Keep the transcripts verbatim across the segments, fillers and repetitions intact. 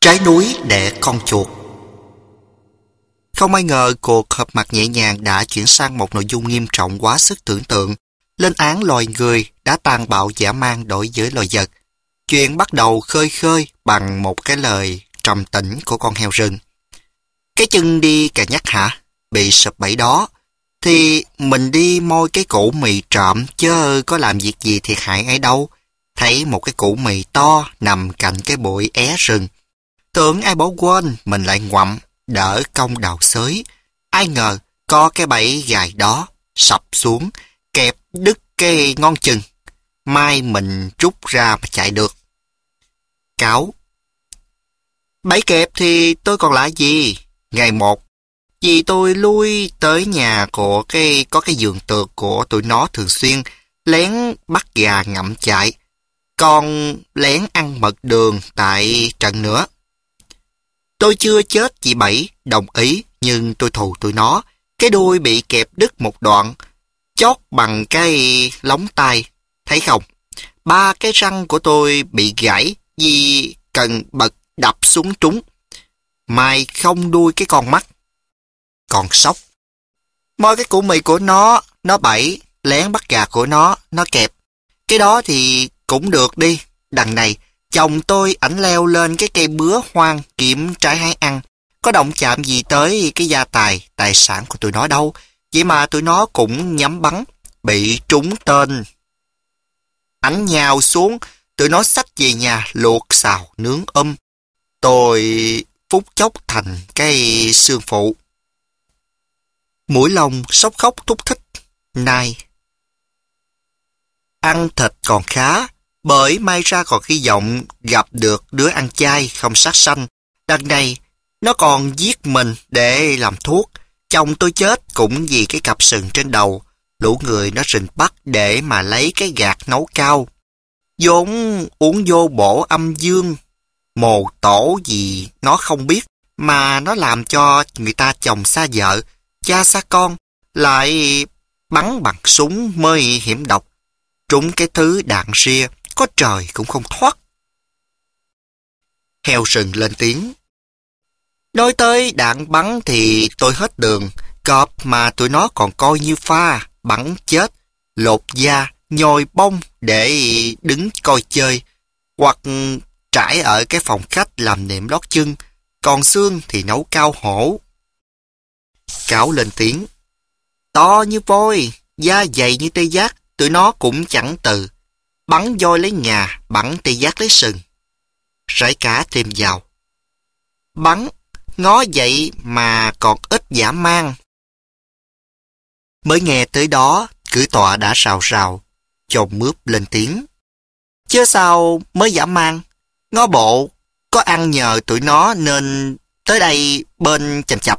Trái núi đẻ con chuột. Không ai ngờ cuộc họp mặt nhẹ nhàng đã chuyển sang một nội dung nghiêm trọng quá sức tưởng tượng. Lên án loài người đã tàn bạo dã man đối với loài vật. Chuyện bắt đầu khơi khơi bằng một cái lời trầm tĩnh của con heo rừng. Cái chân đi cà nhắc hả? Bị sụp bẫy đó. Thì mình đi moi cái củ mì trộm chứ có làm việc gì thiệt hại ai đâu. Thấy một cái củ mì to nằm cạnh cái bụi é rừng. Tưởng ai bỏ quên, mình lại ngoậm, đỡ công đào xới. Ai ngờ, có cái bẫy gài đó, sập xuống, kẹp đứt cái ngón chân. Mai mình rút ra mà chạy được. Cáo. Bẫy kẹp thì tôi còn lạ gì? Ngày một, vì tôi lui tới nhà của cái có cái giường tược của tụi nó thường xuyên, lén bắt gà ngậm chạy, còn lén ăn mật đường tại trận nữa. Tôi chưa chết vì bẫy, đồng ý, nhưng tôi thù tụi nó. Cái đuôi bị kẹp đứt một đoạn, chót bằng cái lóng tay. Thấy không? Ba cái răng của tôi bị gãy vì cần bật đập xuống trúng. Mai không đuôi cái con mắt. Còn sóc. Moi cái củ mì của nó, nó bẫy, lén bắt gà của nó, nó kẹp. Cái đó thì cũng được đi. Đằng này, chồng tôi ảnh leo lên cái cây bứa hoang kiểm trái hái ăn. Có động chạm gì tới cái gia tài, tài sản của tụi nó đâu. Vậy mà tụi nó cũng nhắm bắn, bị trúng tên. Ảnh nhào xuống, tụi nó xách về nhà luộc xào nướng um. Tôi phút chốc thành cái xương phụ. Mũi lông sốc khóc thúc thích. Này, ăn thịt còn khá, bởi may ra còn hy vọng gặp được đứa ăn chay không sát sanh. Đằng này, nó còn giết mình để làm thuốc. Chồng tôi chết cũng vì cái cặp sừng trên đầu. Lũ người nó rình bắt để mà lấy cái gạt nấu cao. vốn uống vô bổ âm dương, mồ tổ gì nó không biết, mà nó làm cho người ta chồng xa vợ, cha xa con, lại bắn bằng súng mới hiểm độc. Trúng cái thứ đạn ria, có trời cũng không thoát. Heo rừng lên tiếng. Nói tới đạn bắn thì tôi hết đường. Cọp mà tụi nó còn coi như pha, bắn chết, lột da, nhồi bông để đứng coi chơi, hoặc trải ở cái phòng khách làm nệm lót chân, còn xương thì nấu cao hổ. Cáo lên tiếng. To như voi, da dày như tê giác, tụi nó cũng chẳng từ. Bắn voi lấy ngà, bắn tê giác lấy sừng. Rải cá thêm vào. Bắn, ngó vậy mà còn ít dã man. Mới nghe tới đó, cử tọa đã rào rào, chồng mướp lên tiếng. Chứ sao mới dã man, ngó bộ, có ăn nhờ tụi nó nên tới đây bên chầm chập.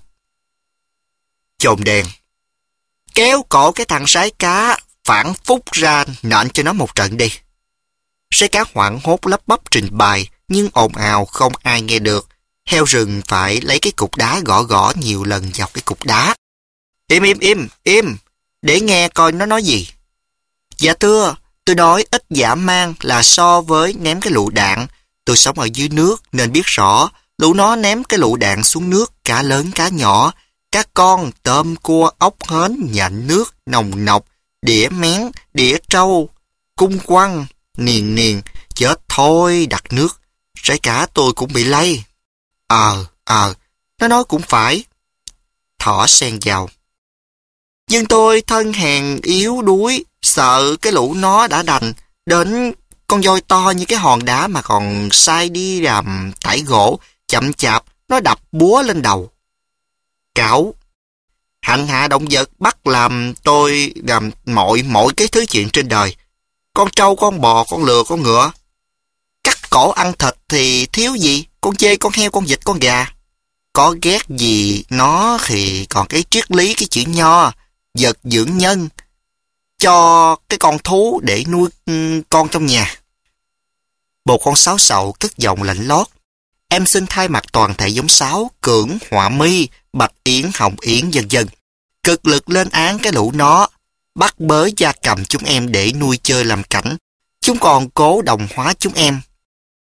Chồn đèn. Kéo cổ cái thằng sái cá, phản phúc ra nện cho nó một trận đi. Sái cá hoảng hốt lắp bắp trình bày, nhưng ồn ào không ai nghe được. Heo rừng phải lấy cái cục đá gõ gõ nhiều lần dọc cái cục đá. Im im im, im, để nghe coi nó nói gì. Dạ thưa, tôi nói ít dã man là so với ném cái lựu đạn. Tôi sống ở dưới nước nên biết rõ, lũ nó ném cái lựu đạn xuống nước, cá lớn cá nhỏ, cá con, tôm, cua, ốc, hến, nhạnh nước, nồng nọc, đĩa mén, đĩa trâu, cung quăng, niền niền, chết thôi đặt nước. Sải cá tôi cũng bị lây. Ờ, ờ, nó nói cũng phải. Thỏ xen vào. Nhưng tôi thân hèn yếu đuối, sợ cái lũ nó đã đành, đến con voi to như cái hòn đá mà còn sai đi làm tải gỗ, chậm chạp, nó đập búa lên đầu. Cáo. Hành hạ động vật bắt làm tôi làm mọi mọi cái thứ chuyện trên đời. Con trâu, con bò, con lừa, con ngựa. Cắt cổ ăn thịt thì thiếu gì, con dê, con heo, con vịt, con gà. Có ghét gì nó thì còn cái triết lý, cái chữ nho, vật dưỡng nhân, cho cái con thú để nuôi con trong nhà. Một con sáo sậu cất giọng lạnh lót. Em xin thay mặt toàn thể giống sáo, cưỡng, họa mi, bạch yến, hồng yến, vân vân, cực lực lên án cái lũ nó, bắt bớ gia cầm chúng em để nuôi chơi làm cảnh. Chúng còn cố đồng hóa chúng em.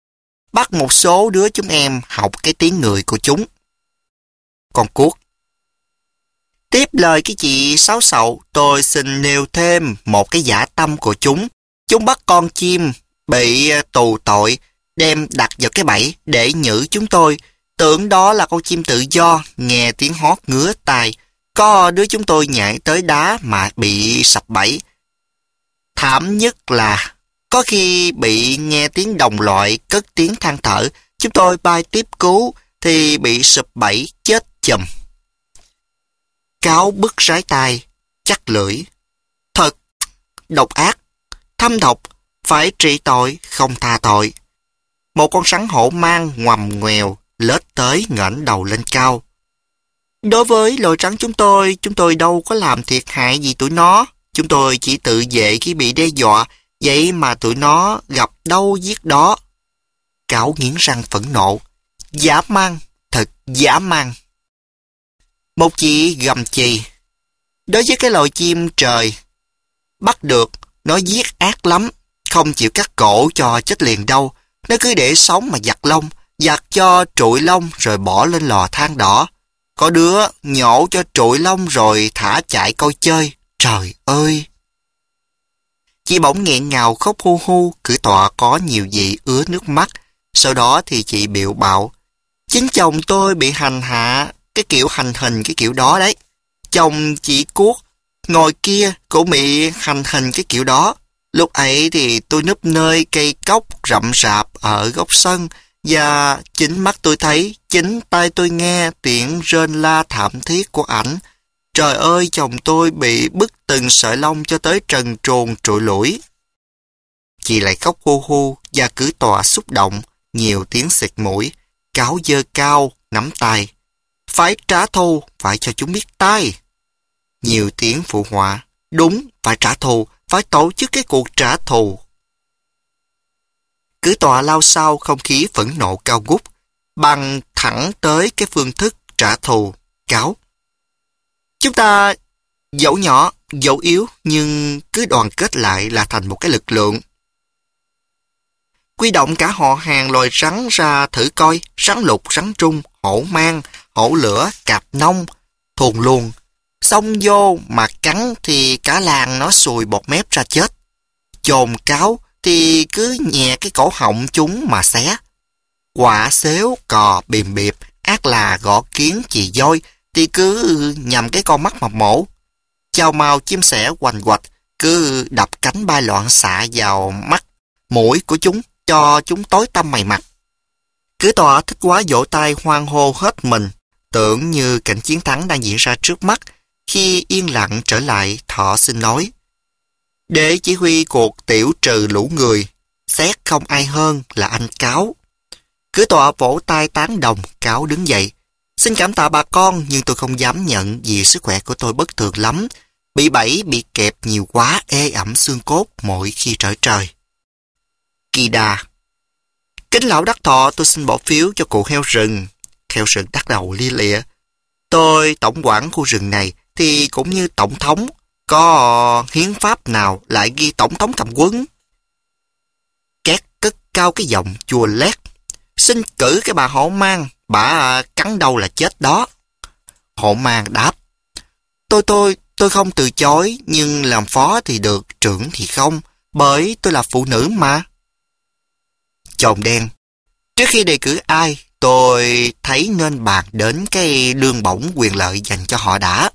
bắt một số đứa chúng em học cái tiếng người của chúng. Con cuốc. Tiếp lời cái chị Sáu Sậu, tôi xin nêu thêm một cái dã tâm của chúng. Chúng bắt con chim bị tù tội, đem đặt vào cái bẫy để nhử chúng tôi. Tưởng đó là con chim tự do, nghe tiếng hót ngứa tai. Có đứa chúng tôi nhảy tới đá mà bị sập bẫy. Thảm nhất là có khi bị nghe tiếng đồng loại cất tiếng than thở, chúng tôi bay tiếp cứu thì bị sụp bẫy chết chùm. Cáo bứt rái tai, chắc lưỡi. Thật độc ác, thâm độc, phải trị tội không tha tội. Một con rắn hổ mang ngoằm ngoèo lết tới ngẩng đầu lên cao. Đối với loài rắn chúng tôi, chúng tôi đâu có làm thiệt hại gì tụi nó. Chúng tôi chỉ tự vệ khi bị đe dọa, vậy mà tụi nó gặp đâu giết đó. Cáo nghiến răng phẫn nộ. Dã man, thật dã man. Một chị gầm chì. Đối với cái loài chim trời, bắt được, nó giết ác lắm, không chịu cắt cổ cho chết liền đâu. Nó cứ để sống mà giặt lông, giặt cho trụi lông rồi bỏ lên lò than đỏ. Có đứa nhổ cho trụi lông rồi thả chạy coi chơi. Trời ơi! Chị bỗng nghẹn ngào khóc hu hu, cử tọa có nhiều vị ứa nước mắt. Sau đó thì chị biệu bạo. Chính chồng tôi bị hành hạ, cái kiểu hành hình cái kiểu đó đấy. Chồng chị Cuốc ngồi kia cũng bị hành hình cái kiểu đó. Lúc ấy thì tôi núp nơi cây cóc rậm rạp ở góc sân, và chính mắt tôi thấy, chính tai tôi nghe tiếng rên la thảm thiết của ảnh. Trời ơi, chồng tôi bị bứt từng sợi lông cho tới trần truồng trụi lủi. Chị lại khóc hu hu và cử tọa xúc động, nhiều tiếng xịt mũi. Cáo giơ cao, nắm tay. Phải trả thù, phải cho chúng biết tay. Nhiều tiếng phụ họa. Đúng, phải trả thù, phải tổ chức cái cuộc trả thù. Cử tọa lao sao không khí phẫn nộ cao ngút, bằng thẳng tới cái phương thức trả thù. Cáo. Chúng ta dẫu nhỏ, dẫu yếu, nhưng cứ đoàn kết lại là thành một cái lực lượng. Quy động cả họ hàng loài rắn ra thử coi, rắn lục, rắn trung, hổ mang, hổ lửa, cạp nông, thuồng luồng. Xông vô mà cắn thì cả làng nó sùi bọt mép ra chết. Chồn cáo thì cứ nhẹ cái cổ họng chúng mà xé. Quả xếu, cò, bìm biệp, ác là gõ kiến, chì voi thì cứ nhằm cái con mắt mà mổ. Chào màu chim sẻ hoành hoạch cứ đập cánh bay loạn xạ vào mắt, mũi của chúng cho chúng tối tăm mày mặt. Cử tọa thích quá vỗ tay hoan hô hết mình, tưởng như cảnh chiến thắng đang diễn ra trước mắt. Khi yên lặng trở lại, thọ xin nói. Để chỉ huy cuộc tiểu trừ lũ người, xét không ai hơn là anh Cáo. Cử tọa vỗ tay tán đồng, Cáo đứng dậy. Xin cảm tạ bà con, nhưng tôi không dám nhận vì sức khỏe của tôi bất thường lắm. Bị bẫy, bị kẹp nhiều quá, ê ẩm xương cốt mỗi khi trở trời. Kỳ đà. Kính lão đắc thọ, tôi xin bỏ phiếu cho cụ heo rừng. Heo rừng đắc đầu lia lịa. Tôi tổng quản khu rừng này thì cũng như tổng thống. Có hiến pháp nào lại ghi tổng thống cầm quân? Két cất cao cái giọng chua lét. Xin cử cái bà hổ mang, bà cắn đầu là chết đó. Hổ mang đáp. Tôi tôi, tôi không từ chối, nhưng làm phó thì được, trưởng thì không, bởi tôi là phụ nữ mà. Chồn đen. Trước khi đề cử ai, tôi thấy nên bàn đến cái lương bổng quyền lợi dành cho họ đã.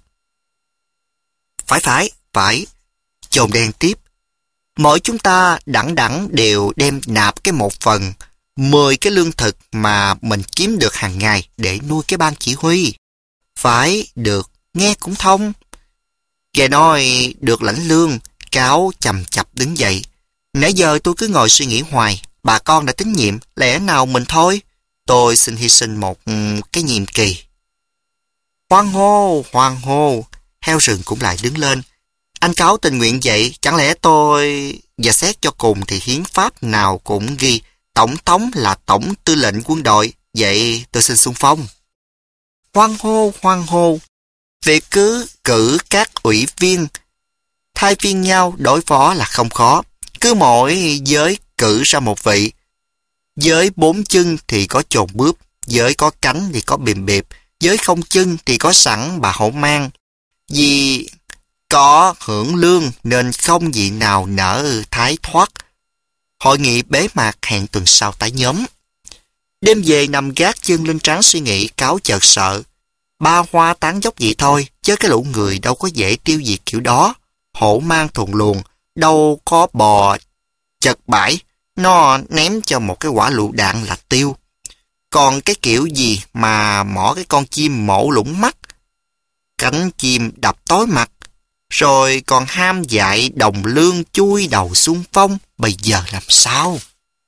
Phải phải, phải. Chồn đen tiếp. Mỗi chúng ta đẳng đẳng đều đem nạp cái một phần, mười cái lương thực mà mình kiếm được hàng ngày để nuôi cái ban chỉ huy. Phải, được, nghe cũng thông. Nghe nói được lãnh lương, Cáo chầm chập đứng dậy. Nãy giờ tôi cứ ngồi suy nghĩ hoài, bà con đã tín nhiệm, lẽ nào mình thôi. Tôi xin hy sinh một cái nhiệm kỳ. Hoan hô, hoan hô. Heo rừng cũng lại đứng lên. Anh Cáo tình nguyện vậy, chẳng lẽ tôi... Và xét cho cùng thì hiến pháp nào cũng ghi tổng thống là tổng tư lệnh quân đội, vậy tôi xin xung phong. Hoan hô, hoan hô. Việc cứ cử các ủy viên thay phiên nhau đối phó là không khó. Cứ mỗi giới cử ra một vị. Với bốn chân thì có chồn bướp, với có cánh thì có bìm bịp, với không chân thì có sẵn bà hổ mang. Vì có hưởng lương nên không vị nào nỡ thái thoát. Hội nghị bế mạc hẹn tuần sau tái nhóm. Đêm về nằm gác chân lên trán suy nghĩ, Cáo chợt sợ. Ba hoa tán dốc vậy thôi, chứ cái lũ người đâu có dễ tiêu diệt kiểu đó. Hổ mang thuần luồng, đâu có bò chật bãi, nó ném cho một cái quả lựu đạn là tiêu. Còn cái kiểu gì mà mỏ cái con chim mổ lũng mắt, cánh chim đập tối mặt, rồi còn ham dại đồng lương chui đầu xung phong, bây giờ làm sao?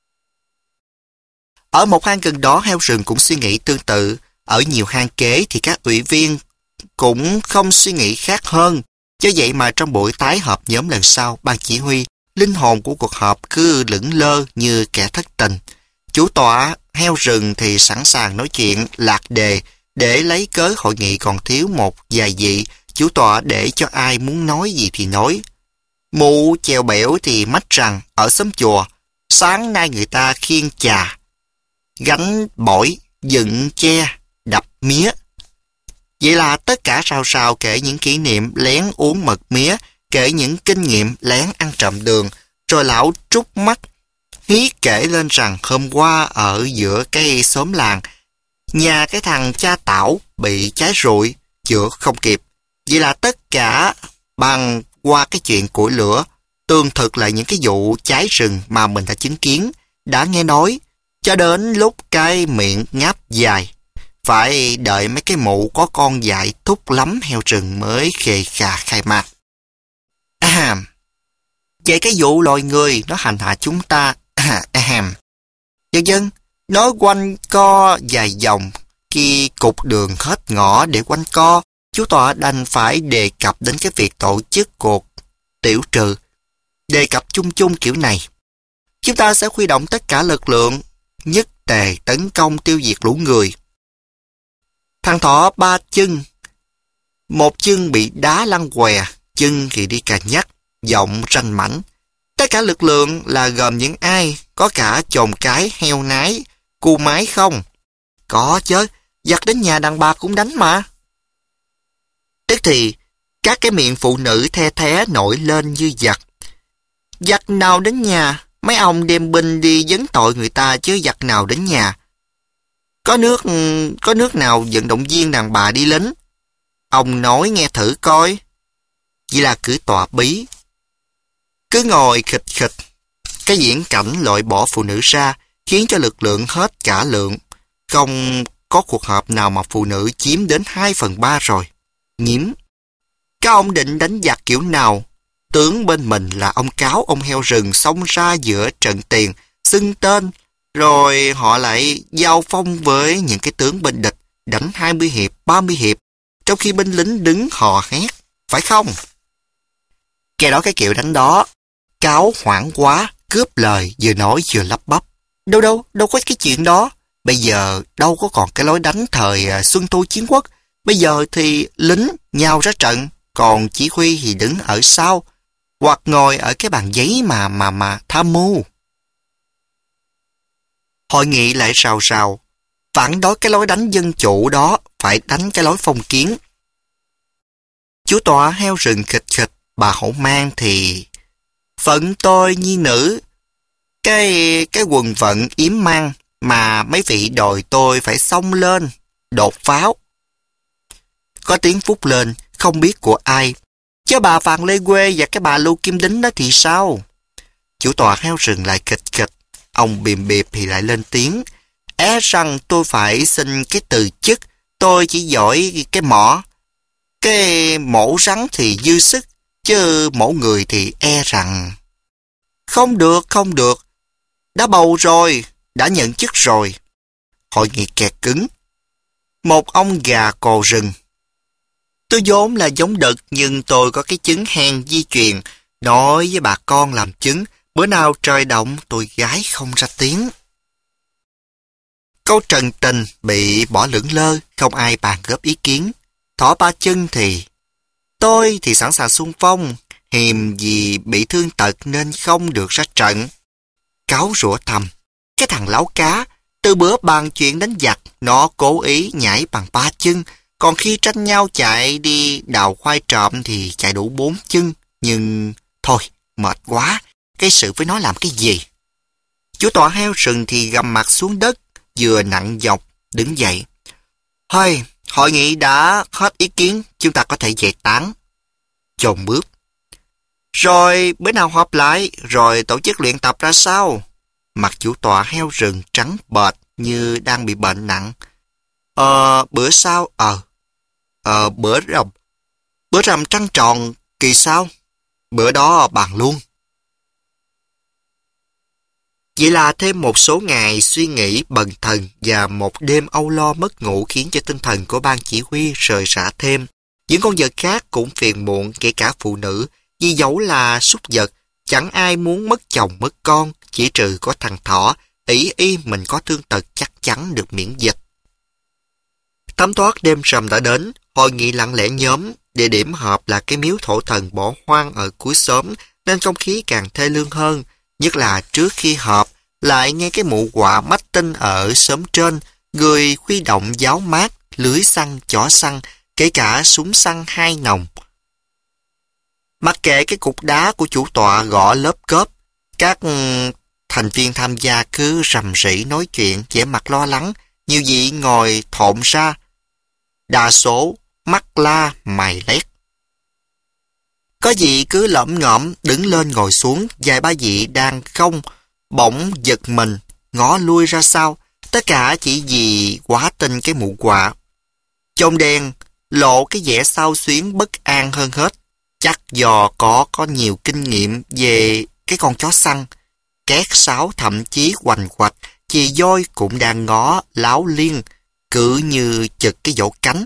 Ở một hang gần đó, heo rừng cũng suy nghĩ tương tự. Ở nhiều hang kế thì các ủy viên cũng không suy nghĩ khác hơn. Do vậy mà trong buổi tái họp nhóm lần sau, ban chỉ huy, linh hồn của cuộc họp cứ lững lơ như kẻ thất tình. Chủ tọa heo rừng thì sẵn sàng nói chuyện lạc đề để lấy cớ hội nghị còn thiếu một vài vị. Chủ tọa để cho ai muốn nói gì thì nói. Mụ chèo bẻo thì mách rằng ở xóm chùa, sáng nay người ta khiêng chà, gánh bổi, dựng tre, đập mía. Vậy là tất cả rào rào kể những kỷ niệm lén uống mật mía, kể những kinh nghiệm lén ăn trộm đường, rồi lão trút mắt hí kể lên rằng hôm qua ở giữa cái xóm làng, nhà cái thằng cha Tảo bị cháy rụi, chữa không kịp. Vậy là tất cả bằng qua cái chuyện củi lửa, tường thực lại những cái vụ cháy rừng mà mình đã chứng kiến, đã nghe nói, cho đến lúc cái miệng ngáp dài. Phải đợi mấy cái mụ có con dại thúc lắm heo rừng mới khề khà khai mạc. À, vậy cái vụ loài người nó hành hạ chúng ta, à, à, dân dân, nói quanh co dài dòng, khi cục đường hết ngõ để quanh co, chú tọa đành phải đề cập đến cái việc tổ chức cuộc tiểu trừ. Đề cập chung chung kiểu này. Chúng ta sẽ huy động tất cả lực lượng, nhất tề tấn công tiêu diệt lũ người. Thằng thỏ ba chân, một chân bị đá lăn què, chân thì đi cà nhắc, giọng ranh mảnh. Tất cả lực lượng là gồm những ai, có cả chồn cái, heo nái, cu mái không? Có chứ, giặc đến nhà đàn bà cũng đánh mà. Tức thì, các cái miệng phụ nữ the thé nổi lên như giặc. Giặc nào đến nhà, mấy ông đem binh đi vấn tội người ta chứ giặc nào đến nhà. Có nước có nước nào vận động viên đàn bà đi lính? Ông nói nghe thử coi. Chỉ là cứ tọa bí. Cứ ngồi khịch khịch. Cái diễn cảnh loại bỏ phụ nữ ra khiến cho lực lượng hết cả lượng. Không có cuộc họp nào mà phụ nữ chiếm đến hai phần ba rồi. Nhiễm. Các ông định đánh giặc kiểu nào? Tướng bên mình là ông Cáo, ông heo rừng xông ra giữa trận tiền, xưng tên, rồi họ lại giao phong với những cái tướng bên địch, đánh hai mươi hiệp, ba mươi hiệp, trong khi binh lính đứng hò hét, phải không? Kẻ đó cái kiểu đánh đó, Cáo hoảng quá, cướp lời, vừa nói vừa lắp bắp. Đâu đâu, đâu có cái chuyện đó. Bây giờ đâu có còn cái lối đánh thời Xuân Thu Chiến Quốc. Bây giờ thì lính nhào ra trận, còn chỉ huy thì đứng ở sau, hoặc ngồi ở cái bàn giấy mà mà mà tham mưu. Hội nghị lại rào rào, phản đối cái lối đánh dân chủ đó, phải đánh cái lối phong kiến. Chú tọa heo rừng khịch khịch, bà hổ mang thì phận tôi nhi nữ, cái cái quần vận yếm mang mà mấy vị đòi tôi phải xông lên, đột pháo. Có tiếng phút lên, không biết của ai. Chứ bà Phàn Lê Quê và cái bà Lưu Kim Đính đó thì sao? Chủ tọa heo rừng lại kịch kịch. Ông bìm bịp thì lại lên tiếng. É rằng tôi phải xin cái từ chức. Tôi chỉ giỏi cái mỏ. Cái mổ rắn thì dư sức. Chứ mổ người thì e rằng... Không được, không được. Đã bầu rồi, đã nhận chức rồi. Hội nghị kẹt cứng. Một ông gà cò rừng. Tôi vốn là giống đực, nhưng tôi có cái chứng hen di truyền. Nói với bà con làm chứng, bữa nào trời động tôi gái không ra tiếng. Câu trần tình bị bỏ lửng lơ, không ai bàn góp ý kiến. Thỏ ba chân thì... Tôi thì sẵn sàng xung phong, hiềm vì bị thương tật nên không được ra trận. Cáo rủa thầm. Cái thằng láo cá, từ bữa bàn chuyện đánh giặc, nó cố ý nhảy bằng ba chân, còn khi tranh nhau chạy đi đào khoai trộm thì chạy đủ bốn chân. Nhưng thôi, mệt quá, cái sự với nó làm cái gì? Chủ tọa heo rừng thì gầm mặt xuống đất, vừa nặng nhọc, đứng dậy. Thôi, hội nghị đã hết ý kiến, chúng ta có thể về tán. Chồn bước. Rồi bữa nào họp lại, rồi tổ chức luyện tập ra sao? Mặt chủ tọa heo rừng trắng bệch như đang bị bệnh nặng. Ờ, bữa sau, ờ, ờ, bữa rằm, bữa rằm trăng tròn kỳ sau, bữa đó bàn luôn. Vậy là thêm một số ngày suy nghĩ bần thần và một đêm âu lo mất ngủ khiến cho tinh thần của ban chỉ huy rời rã thêm. Những con vật khác cũng phiền muộn, kể cả phụ nữ, vì dẫu là súc vật, chẳng ai muốn mất chồng mất con, chỉ trừ có thằng thỏ, ỷ y mình có thương tật chắc chắn được miễn dịch. Thấm thoát đêm rằm đã đến, hội nghị lặng lẽ nhóm, địa điểm họp là cái miếu thổ thần bỏ hoang ở cuối xóm, nên không khí càng thê lương hơn, nhất là trước khi họp, lại nghe cái mụ quạ mách tinh ở xóm trên, người khuy động giáo mát, lưới săn, chỏ săn, kể cả súng săn hai nòng. Mặc kệ cái cục đá của chủ tọa gõ lớp cớp, các thành viên tham gia cứ rầm rĩ nói chuyện, vẻ mặt lo lắng, nhiều vị ngồi thộn ra, đa số mắt la mày lét. Có vị cứ lẩm ngẩm đứng lên ngồi xuống, vài ba vị đang không, bỗng giật mình, ngó lui ra sau, tất cả chỉ vì quá tin cái mụ quạ. Chông đen lộ cái vẻ xao xuyến bất an hơn hết, chắc do có có nhiều kinh nghiệm về cái con chó săn. Két sáo thậm chí hoành hoạch, chì voi cũng đang ngó láo liên, cứ như chực cái vỗ cánh.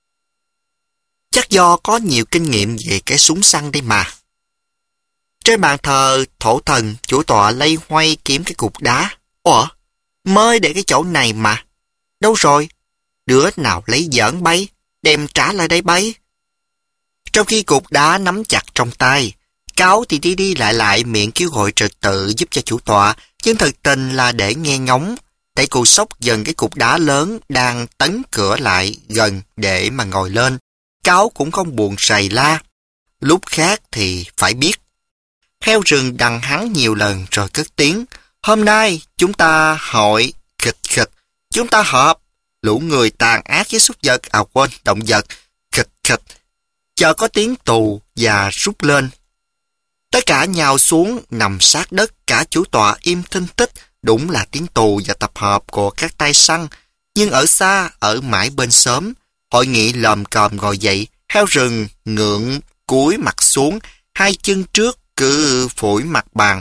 Chắc do có nhiều kinh nghiệm về cái súng săn đây mà. Trên bàn thờ thổ thần, chủ tọa lay hoay kiếm cái cục đá. Ủa, mới để cái chỗ này mà. Đâu rồi? Đứa nào lấy giỡn bay, đem trả lại đây bay. Trong khi cục đá nắm chặt trong tay, Cáo thì đi đi lại lại miệng kêu gọi trật tự giúp cho chủ tọa, nhưng thực tình là để nghe ngóng. Tay cụ sốc dần cái cục đá lớn đang tấn cửa lại gần để mà ngồi lên. Cáo cũng không buồn rầy la. Lúc khác thì phải biết. Heo rừng đằng hắn nhiều lần rồi cất tiếng. Hôm nay chúng ta hội khịch khịch. Chúng ta họp. Lũ người tàn ác với súc vật, à quên, động vật. Khịch khịch. Chờ có tiếng tù và rút lên. Tất cả nhào xuống nằm sát đất, cả chủ tọa im thinh tích. Đúng là tiếng tù và tập hợp của các tay săn. Nhưng ở xa, ở mãi bên xóm, hội nghị lồm còm ngồi dậy, heo rừng ngượng cúi mặt xuống, hai chân trước cứ phủi mặt bàn.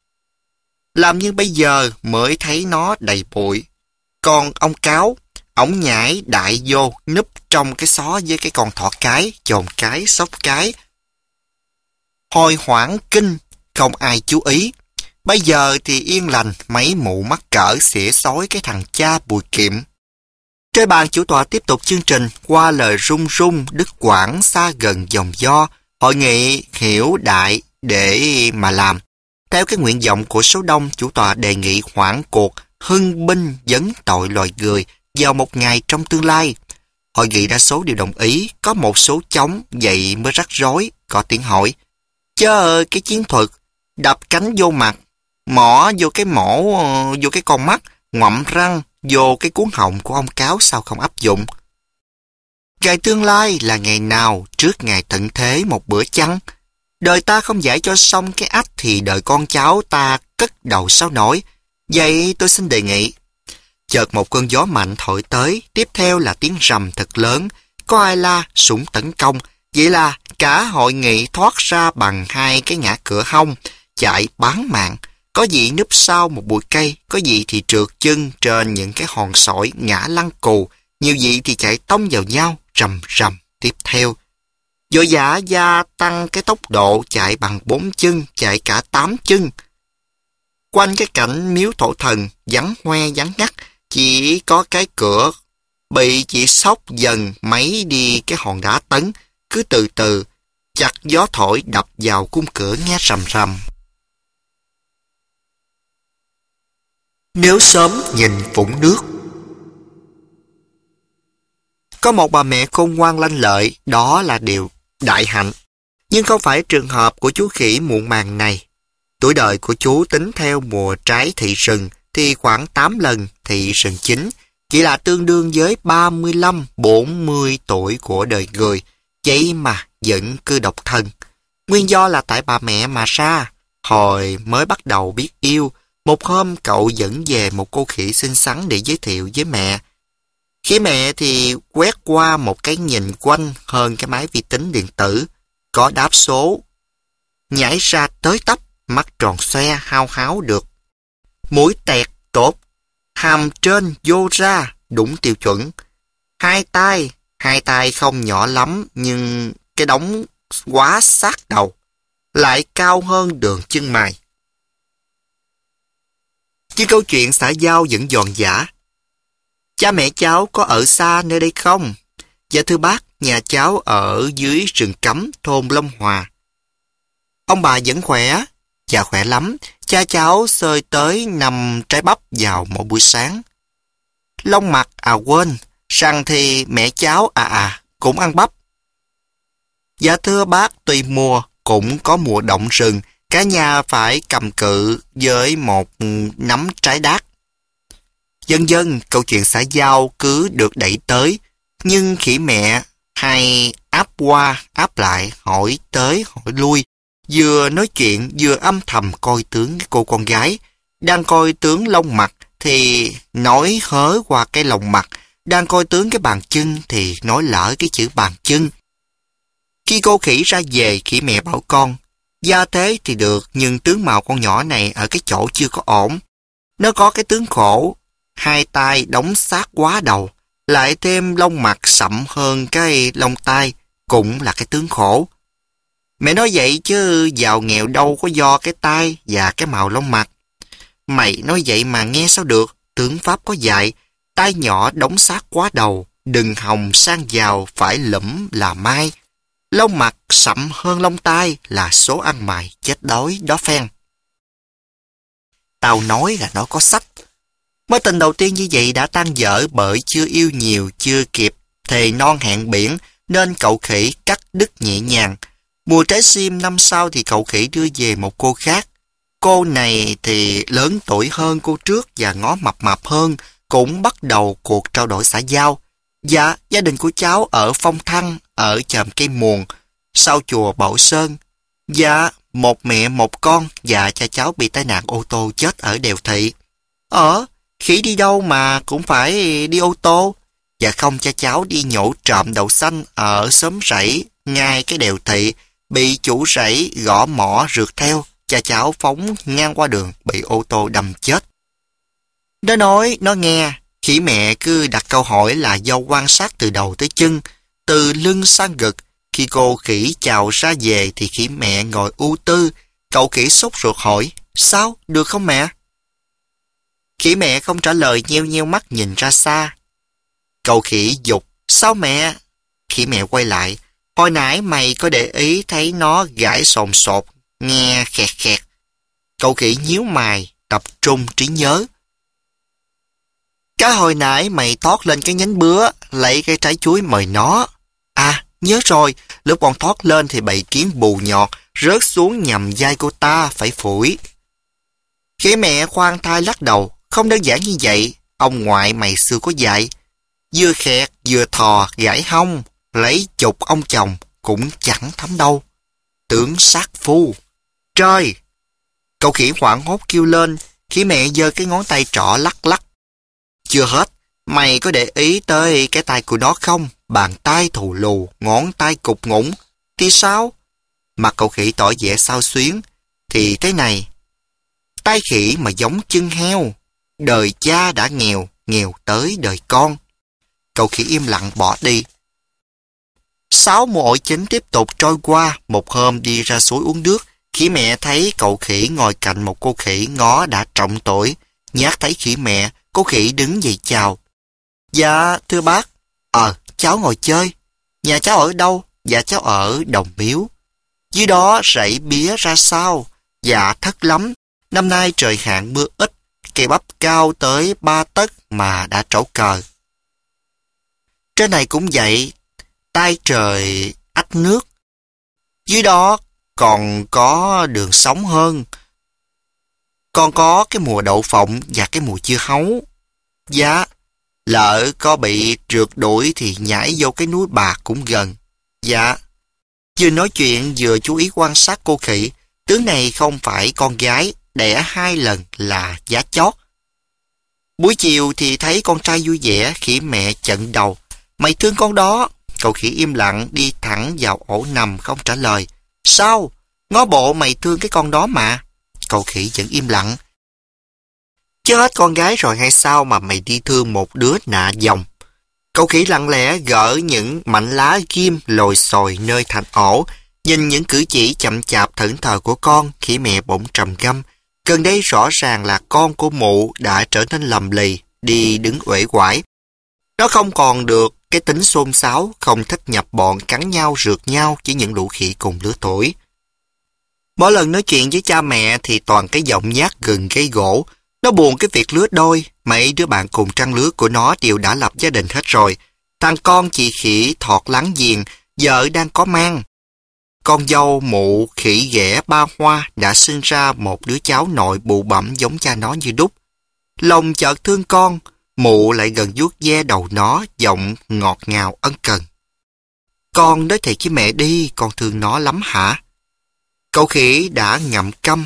Làm như bây giờ mới thấy nó đầy bụi. Còn ông Cáo, ổng nhảy đại vô, núp trong cái xó với cái con thỏ cái, chồn cái, sóc cái. Hồi hoảng kinh, không ai chú ý. Bây giờ thì yên lành, mấy mụ mắc cỡ xỉa xói cái thằng cha Bùi Kiệm. Trên bàn chủ tọa tiếp tục chương trình, qua lời rung rung, đứt quãng xa gần dòng do, hội nghị hiểu đại để mà làm. Theo cái nguyện vọng của số đông, chủ tọa đề nghị hoãn cuộc hưng binh vấn tội loài người vào một ngày trong tương lai. Hội nghị đa số đều đồng ý, có một số chống, vậy mới rắc rối, có tiếng hỏi. Chớ cái chiến thuật, đập cánh vô mặt, mỏ vô cái mổ, vô cái con mắt, ngoậm răng, vô cái cuốn họng của ông Cáo sao không áp dụng? Ngày tương lai là ngày nào trước ngày tận thế một bữa chăng? Đời ta không giải cho xong cái ách thì đời con cháu ta cất đầu sao nổi. Vậy tôi xin đề nghị. Chợt một cơn gió mạnh thổi tới, tiếp theo là tiếng rầm thật lớn. Có ai la súng tấn công. Vậy là cả hội nghị thoát ra bằng hai cái ngã cửa hông, chạy bán mạng. Có vị núp sau một bụi cây, có vị thì trượt chân trên những cái hòn sỏi ngã lăn cù, nhiều vị thì chạy tông vào nhau, rầm rầm tiếp theo. Vội vã gia tăng cái tốc độ chạy bằng bốn chân, chạy cả tám chân. Quanh cái cảnh miếu thổ thần, vắng hoe vắng ngắt, chỉ có cái cửa bị chỉ sóc dần mấy đi cái hòn đá tấn, cứ từ từ, chặt gió thổi đập vào khung cửa nghe rầm rầm. nếu sớm nhìn vũng nước. Có một bà mẹ khôn ngoan lanh lợi, đó là điều đại hạnh. Nhưng không phải trường hợp của chú khỉ muộn màng này. Tuổi đời của chú tính theo mùa trái thị sừng thì khoảng tám lần thị sừng chín, chỉ là tương đương với ba mươi lăm bốn mươi tuổi của đời người, vậy mà vẫn cứ độc thân. Nguyên do là tại bà mẹ mà ra. Hồi mới bắt đầu biết yêu, một hôm cậu dẫn về một cô khỉ xinh xắn để giới thiệu với mẹ. Khỉ mẹ thì quét qua một cái nhìn quanh hơn cái máy vi tính điện tử, có đáp số, nhảy ra tới tấp, mắt tròn xoe hao háo được. Mũi tẹt tốt, hàm trên vô ra đúng tiêu chuẩn. Hai tay, hai tay không nhỏ lắm nhưng cái đống quá sát đầu, lại cao hơn đường chân mày. Chứ câu chuyện xã giao vẫn giòn giã. Cha mẹ cháu có ở xa nơi đây không? Dạ thưa bác, nhà cháu ở dưới rừng cấm thôn Long Hòa. Ông bà vẫn khỏe? Dạ khỏe lắm. Cha cháu xơi tới năm trái bắp vào mỗi buổi sáng. Long mặt à quên, rằng thì mẹ cháu à à cũng ăn bắp. Dạ thưa bác, tùy mùa cũng có mùa động rừng, cả nhà phải cầm cự với một nắm trái đát. Dần dần câu chuyện xã giao cứ được đẩy tới, nhưng khỉ mẹ hay áp qua áp lại, hỏi tới hỏi lui, vừa nói chuyện vừa âm thầm coi tướng cái cô con gái. Đang coi tướng lông mặt thì nói hớ qua cái lông mặt, đang coi tướng cái bàn chân thì nói lỡ cái chữ bàn chân. Khi cô khỉ ra về, khỉ mẹ bảo con, gia thế thì được, nhưng tướng mạo con nhỏ này ở cái chỗ chưa có ổn. Nó có cái tướng khổ, hai tay đóng sát quá đầu, lại thêm lông mặt sậm hơn cái lông tai, cũng là cái tướng khổ. Mẹ nói vậy chứ giàu nghèo đâu có do cái tai và cái màu lông mặt. Mày nói vậy mà nghe sao được, tướng Pháp có dạy, tai nhỏ đóng sát quá đầu, đừng hòng sang giàu phải lẫm là mai. Lông mặt sậm hơn lông tai là số ăn mày chết đói đó phen. Tao nói là nó có sách. Mối tình đầu tiên như vậy đã tan dở bởi chưa yêu nhiều, chưa kịp thề non hẹn biển, nên cậu khỉ cắt đứt nhẹ nhàng. Mùa trái sim năm sau thì cậu khỉ đưa về một cô khác. Cô này thì lớn tuổi hơn cô trước và ngó mập mạp hơn, cũng bắt đầu cuộc trao đổi xã giao. Dạ, gia đình của cháu ở Phong Thăng, ở chòm cây muồng, sau chùa Bảo Sơn. Dạ, một mẹ một con, và cha cháu bị tai nạn ô tô chết ở Đèo Thị. Ờ, khỉ đi đâu mà cũng phải đi ô tô. Dạ không, cha cháu đi nhổ trộm đậu xanh ở xóm rẫy ngay cái Đèo Thị, bị chủ rẫy gõ mỏ rượt theo, cha cháu phóng ngang qua đường bị ô tô đâm chết. Nó nói, nó nghe, khỉ mẹ cứ đặt câu hỏi là do quan sát từ đầu tới chân, từ lưng sang ngực. Khi cô khỉ chào ra về thì khỉ mẹ ngồi ưu tư, cậu khỉ sốt ruột hỏi, sao, được không mẹ? Khỉ mẹ không trả lời, nheo nheo mắt nhìn ra xa. Cậu khỉ dục, sao mẹ? Khỉ mẹ quay lại, hồi nãy mày có để ý thấy nó gãi sồn sột, nghe khẹt khẹt. Cậu khỉ nhíu mày, tập trung trí nhớ. Cái hồi nãy mày thoát lên cái nhánh bứa, lấy cái trái chuối mời nó. À, nhớ rồi, lúc con thoát lên thì bầy kiến bù nhọt, rớt xuống nhằm vai cô ta, phải phủi. Khỉ mẹ khoan thai lắc đầu, không đơn giản như vậy, ông ngoại mày xưa có dạy. Vừa khẹt, vừa thò, gãi hông, lấy chục ông chồng, cũng chẳng thấm đâu. Tưởng sát phu. Trời! Cậu khỉ hoảng hốt kêu lên, khỉ mẹ giơ cái ngón tay trỏ lắc lắc. Chưa hết, mày có để ý tới cái tay của nó không? Bàn tay thù lù, ngón tay cục ngủng. Thì sao? Mặt cậu khỉ tỏ vẻ xao xuyến. Thì thế này, tay khỉ mà giống chân heo. Đời cha đã nghèo, nghèo tới đời con. Cậu khỉ im lặng bỏ đi. Sáu mùa ổi chính tiếp tục trôi qua. Một hôm đi ra suối uống nước, khỉ mẹ thấy cậu khỉ ngồi cạnh một cô khỉ ngó đã trọng tuổi. Nhát thấy khỉ mẹ, cô khỉ đứng dậy chào. Dạ, thưa bác. Ờ, cháu ngồi chơi. Nhà cháu ở đâu? Dạ cháu ở Đồng Miếu. Dưới đó rẫy bía ra sao? Dạ thất lắm. Năm nay trời hạn mưa ít, cây bắp cao tới ba tấc mà đã trổ cờ. Trên này cũng vậy, tay trời ách nước. Dưới đó còn có đường sống hơn. Còn có cái mùa đậu phộng và cái mùa dưa hấu. Dạ, lỡ có bị trượt đuổi thì nhảy vô cái núi bạc cũng gần. Dạ. Vừa nói chuyện vừa chú ý quan sát cô khỉ. Tướng này không phải con gái, đẻ hai lần là giá chót. Buổi chiều thì thấy con trai vui vẻ, khỉ mẹ chận đầu. Mày thương con đó. Cậu khỉ im lặng đi thẳng vào ổ nằm không trả lời. Sao? Ngó bộ mày thương cái con đó mà. Cậu khỉ vẫn im lặng. Chết con gái rồi hay sao mà mày đi thương một đứa nạ dòng? Cậu khỉ lặng lẽ gỡ những mảnh lá ghim lồi xồi nơi thành ổ. Nhìn những cử chỉ chậm chạp thẫn thờ của con, khỉ mẹ bỗng trầm ngâm. Gần đây rõ ràng là con của mụ đã trở nên lầm lì, đi đứng uể oải. Nó không còn được cái tính xôn xáo, không thích nhập bọn cắn nhau rượt nhau với những lũ khỉ cùng lứa tuổi. Mỗi lần nói chuyện với cha mẹ thì toàn cái giọng nhát gừng gây gỗ. Nó buồn cái việc lứa đôi, mấy đứa bạn cùng trang lứa của nó đều đã lập gia đình hết rồi. Thằng con chị khỉ thọt láng giềng, vợ đang có mang. Con dâu mụ khỉ ghẻ ba hoa đã sinh ra một đứa cháu nội bụ bẫm giống cha nó như đúc. Lòng chợt thương con, mụ lại gần vuốt ve đầu nó, giọng ngọt ngào ân cần. Con nói thiệt với mẹ đi, con thương nó lắm hả? Cậu khỉ đã ngậm câm.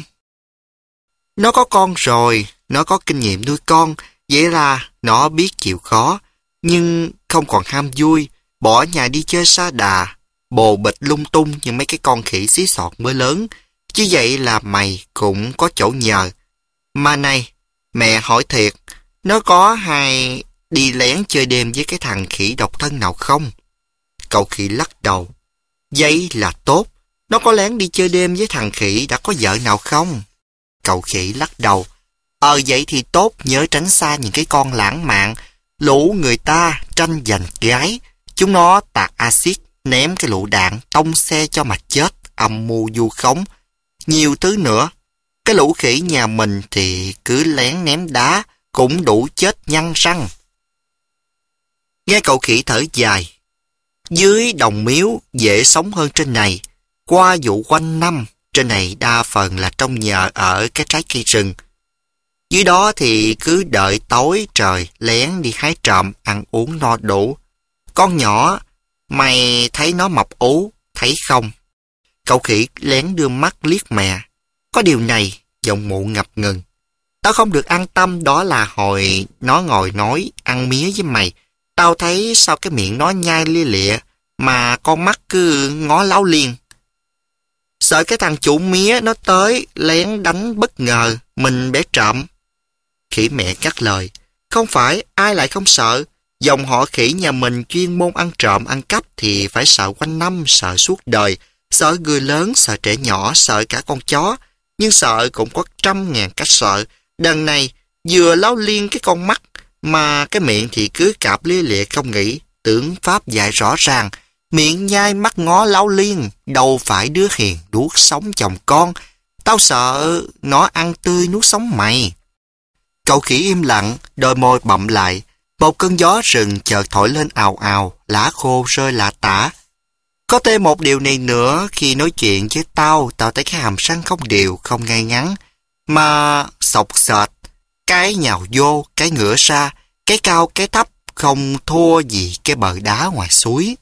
Nó có con rồi, nó có kinh nghiệm nuôi con, vậy là nó biết chịu khó, nhưng không còn ham vui, bỏ nhà đi chơi sa đà, bồ bịch lung tung như mấy cái con khỉ xí sọt mới lớn. Chứ vậy là mày cũng có chỗ nhờ. Mà này, mẹ hỏi thiệt, nó có hay đi lén chơi đêm với cái thằng khỉ độc thân nào không? Cậu khỉ lắc đầu. Vậy là tốt, nó có lén đi chơi đêm với thằng khỉ đã có vợ nào không? Cậu khỉ lắc đầu. Ờ vậy thì tốt, nhớ tránh xa những cái con lãng mạn. Lũ người ta tranh giành gái. Chúng nó tạt axit, ném cái lựu đạn, tông xe cho mà chết, âm mưu vu khống. Nhiều thứ nữa. Cái lũ khỉ nhà mình thì cứ lén ném đá, cũng đủ chết nhăn răng. Nghe cậu khỉ thở dài. Dưới đồng miếu dễ sống hơn trên này. Qua vụ quanh năm, trên này đa phần là trong nhờ ở cái trái cây rừng. Dưới đó thì cứ đợi tối trời lén đi hái trộm, ăn uống no đủ. Con nhỏ, mày thấy nó mập ú, thấy không? Cậu khỉ lén đưa mắt liếc mẹ. Có điều này, giọng mụ ngập ngừng. Tao không được an tâm, đó là hồi nó ngồi nói ăn mía với mày. Tao thấy sao cái miệng nó nhai lia lịa, mà con mắt cứ ngó láo liên. Sợ cái thằng chủ mía nó tới lén đánh bất ngờ, mình bé trộm. Khỉ mẹ cắt lời. Không phải, ai lại không sợ. Dòng họ khỉ nhà mình chuyên môn ăn trộm, ăn cắp thì phải sợ quanh năm, sợ suốt đời. Sợ người lớn, sợ trẻ nhỏ, sợ cả con chó. Nhưng sợ cũng có trăm ngàn cách sợ. Đằng này, vừa láo liên cái con mắt, mà cái miệng thì cứ cạp lia lịa không nghĩ. Tưởng pháp dạy rõ ràng. Miệng nhai mắt ngó láo liên, đâu phải đứa hiền nuốt sống chồng con. Tao sợ nó ăn tươi nuốt sống mày. Cậu khỉ im lặng, đôi môi bậm lại. Một cơn gió rừng chợt thổi lên ào ào, lá khô rơi lả tả. Có thêm một điều này nữa, khi nói chuyện với tao, tao thấy cái hàm răng không đều, không ngay ngắn, mà sọc sệt, cái nhào vô, cái ngửa ra, cái cao cái thấp, không thua gì cái bờ đá ngoài suối.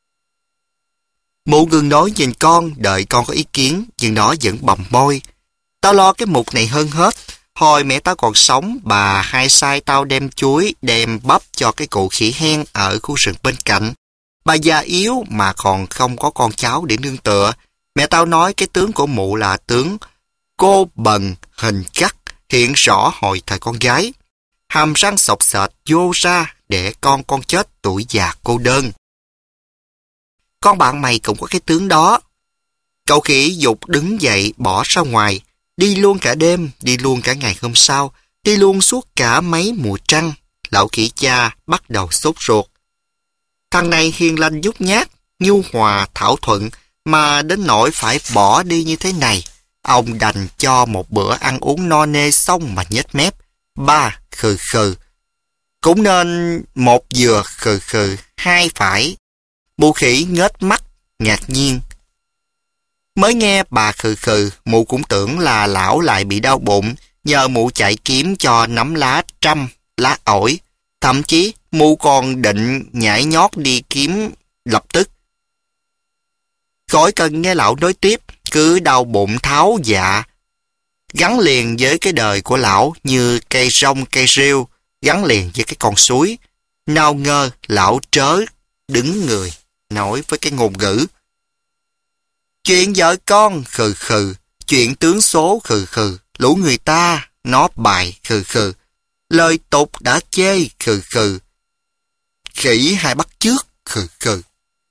Mụ ngừng nói nhìn con, đợi con có ý kiến, nhưng nó vẫn bầm môi. Tao lo cái mục này hơn hết. Hồi mẹ tao còn sống, bà hay sai tao đem chuối, đem bắp cho cái cụ khỉ hen ở khu rừng bên cạnh. Bà già yếu mà còn không có con cháu để nương tựa. Mẹ tao nói cái tướng của mụ là tướng cô bần hình cắt, hiện rõ hồi thời con gái. Hàm răng sọc sệt vô ra để con con chết tuổi già cô đơn. Con bạn mày cũng có cái tướng đó. Cậu khỉ dục đứng dậy bỏ ra ngoài. Đi luôn cả đêm, đi luôn cả ngày hôm sau, đi luôn suốt cả mấy mùa trăng. Lão khỉ cha bắt đầu sốt ruột. Thằng này hiền lành nhút nhát, nhu hòa, thảo thuận, mà đến nỗi phải bỏ đi như thế này. Ông đành cho một bữa ăn uống no nê xong mà nhếch mép. ba khừ khừ. Cũng nên một vừa khừ khừ, hai phải. Mụ khỉ nghếch mắt, ngạc nhiên. Mới nghe bà khừ khừ, mụ cũng tưởng là lão lại bị đau bụng, nhờ mụ chạy kiếm cho nắm lá trăm, lá ổi. Thậm chí, mụ còn định nhảy nhót đi kiếm lập tức. Khỏi cần nghe lão nói tiếp, cứ đau bụng tháo dạ, gắn liền với cái đời của lão như cây rong cây rêu, gắn liền với cái con suối. Nào ngờ lão trớ đứng người, nói với cái ngôn ngữ. Chuyện vợ con khừ khừ, chuyện tướng số khừ khừ, lũ người ta nó bài khừ khừ, lời tục đã chê khừ khừ, khỉ hai bắt chước khừ khừ.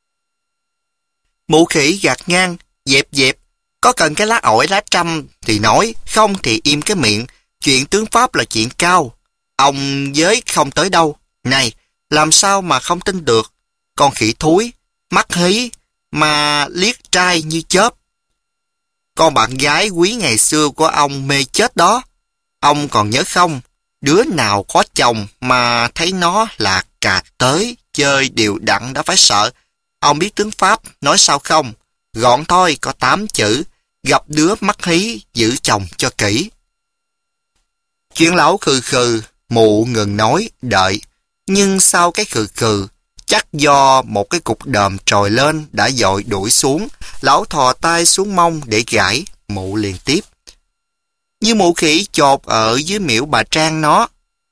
Mụ khỉ gạt ngang, dẹp dẹp, có cần cái lá ổi lá trăm thì nói, không thì im cái miệng, chuyện tướng pháp là chuyện cao, ông với không tới đâu. Này, làm sao mà không tin được, con khỉ thúi, mắt hí, mà liếc trai như chớp. Con bạn gái quý ngày xưa của ông mê chết đó, ông còn nhớ không, đứa nào có chồng mà thấy nó là cà tới, chơi đều đặn đã phải sợ. Ông biết tướng pháp, nói sao không? Gọn thôi, có tám chữ, gặp đứa mắt hí, giữ chồng cho kỹ. Chuyện lão khừ khừ, mụ ngừng nói, đợi. Nhưng sau cái khừ khừ, chắc do một cái cục đờm trồi lên đã dội đuổi xuống, lão thò tay xuống mông để gãi, mụ liền tiếp. Như mụ khỉ chột ở dưới miễu bà Trang nó.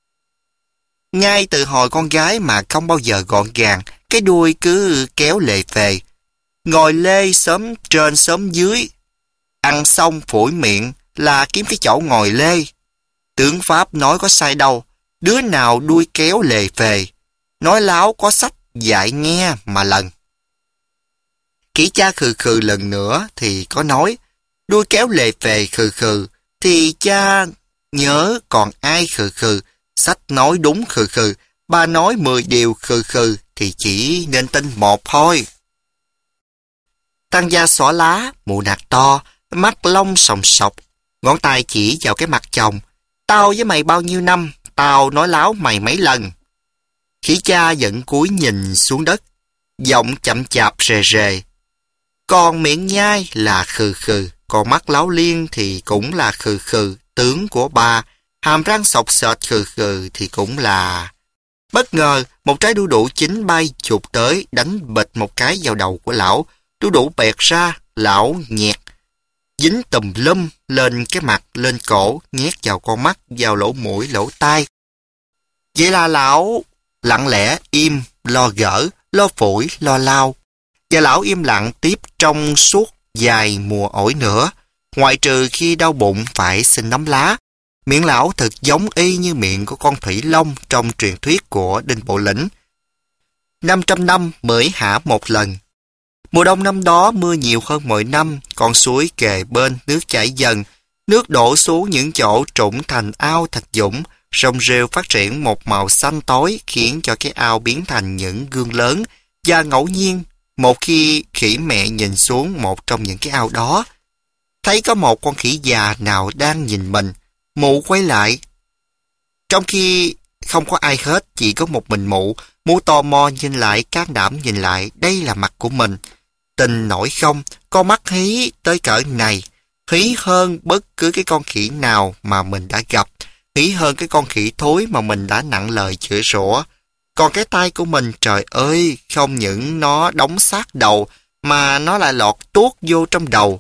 Ngay từ hồi con gái mà không bao giờ gọn gàng, cái đuôi cứ kéo lề phề. Ngồi lê xóm trên xóm dưới, ăn xong phủi miệng là kiếm cái chỗ ngồi lê. Tướng pháp nói có sai đâu, đứa nào đuôi kéo lề phề, nói láo có sách dạy nghe mà lần. Kỹ cha khừ khừ lần nữa thì có nói, đuôi kéo lề phề khừ khừ, thì cha nhớ còn ai khừ khừ, sách nói đúng khừ khừ, ba nói mười điều khừ khừ, thì chỉ nên tin một thôi. Tăng gia xõa lá, mụ nạt to, mắt lông sòng sọc, ngón tay chỉ vào cái mặt chồng. Tao với mày bao nhiêu năm, tao nói láo mày mấy lần. Khỉ cha giận cúi nhìn xuống đất, giọng chậm chạp rề rề. Còn miệng nhai là khừ khừ, còn mắt láo liên thì cũng là khừ khừ, tướng của ba, hàm răng sọc sệt khừ khừ thì cũng là... Bất ngờ, một trái đu đủ chín bay chụp tới, đánh bịch một cái vào đầu của lão. Đu đủ bẹt ra, lão nhẹt, dính tùm lum lên cái mặt, lên cổ, nhét vào con mắt, vào lỗ mũi, lỗ tai. Vậy là lão lặng lẽ, im, lo gỡ, lo phủi, lo lau. Và lão im lặng tiếp trong suốt vài mùa ổi nữa, ngoại trừ khi đau bụng phải xin nắm lá. Miệng lão thật giống y như miệng của con thủy long trong truyền thuyết của Đinh Bộ Lĩnh. Năm trăm năm mới hả một lần. Mùa đông năm đó mưa nhiều hơn mọi năm, con suối kề bên nước chảy dần, nước đổ xuống những chỗ trũng thành ao thạch dũng, rong rêu phát triển một màu xanh tối khiến cho cái ao biến thành những gương lớn, và ngẫu nhiên, một khi khỉ mẹ nhìn xuống một trong những cái ao đó, thấy có một con khỉ già nào đang nhìn mình, mụ quay lại. Trong khi không có ai hết, chỉ có một mình mụ, mụ tò mò nhìn lại, can đảm nhìn lại, đây là mặt của mình. Tình nổi không, con mắt hí tới cỡ này, hí hơn bất cứ cái con khỉ nào mà mình đã gặp, hí hơn cái con khỉ thối mà mình đã nặng lời chửi rủa. Còn cái tay của mình, trời ơi, không những nó đóng sát đầu, mà nó lại lọt tuốt vô trong đầu.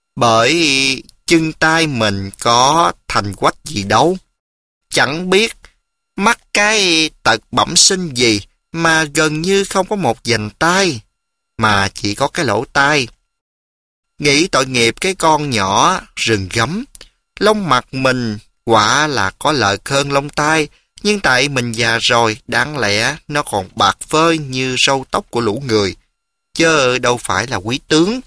Bởi chân tay mình có thành quách gì đâu. Chẳng biết mắc cái tật bẩm sinh gì mà gần như không có một vành tay, mà chỉ có cái lỗ tai. Nghĩ tội nghiệp cái con nhỏ rừng gấm, lông mặt mình quả là có lợi hơn lông tai, nhưng tại mình già rồi, đáng lẽ nó còn bạc phơi như râu tóc của lũ người, chứ đâu phải là quý tướng.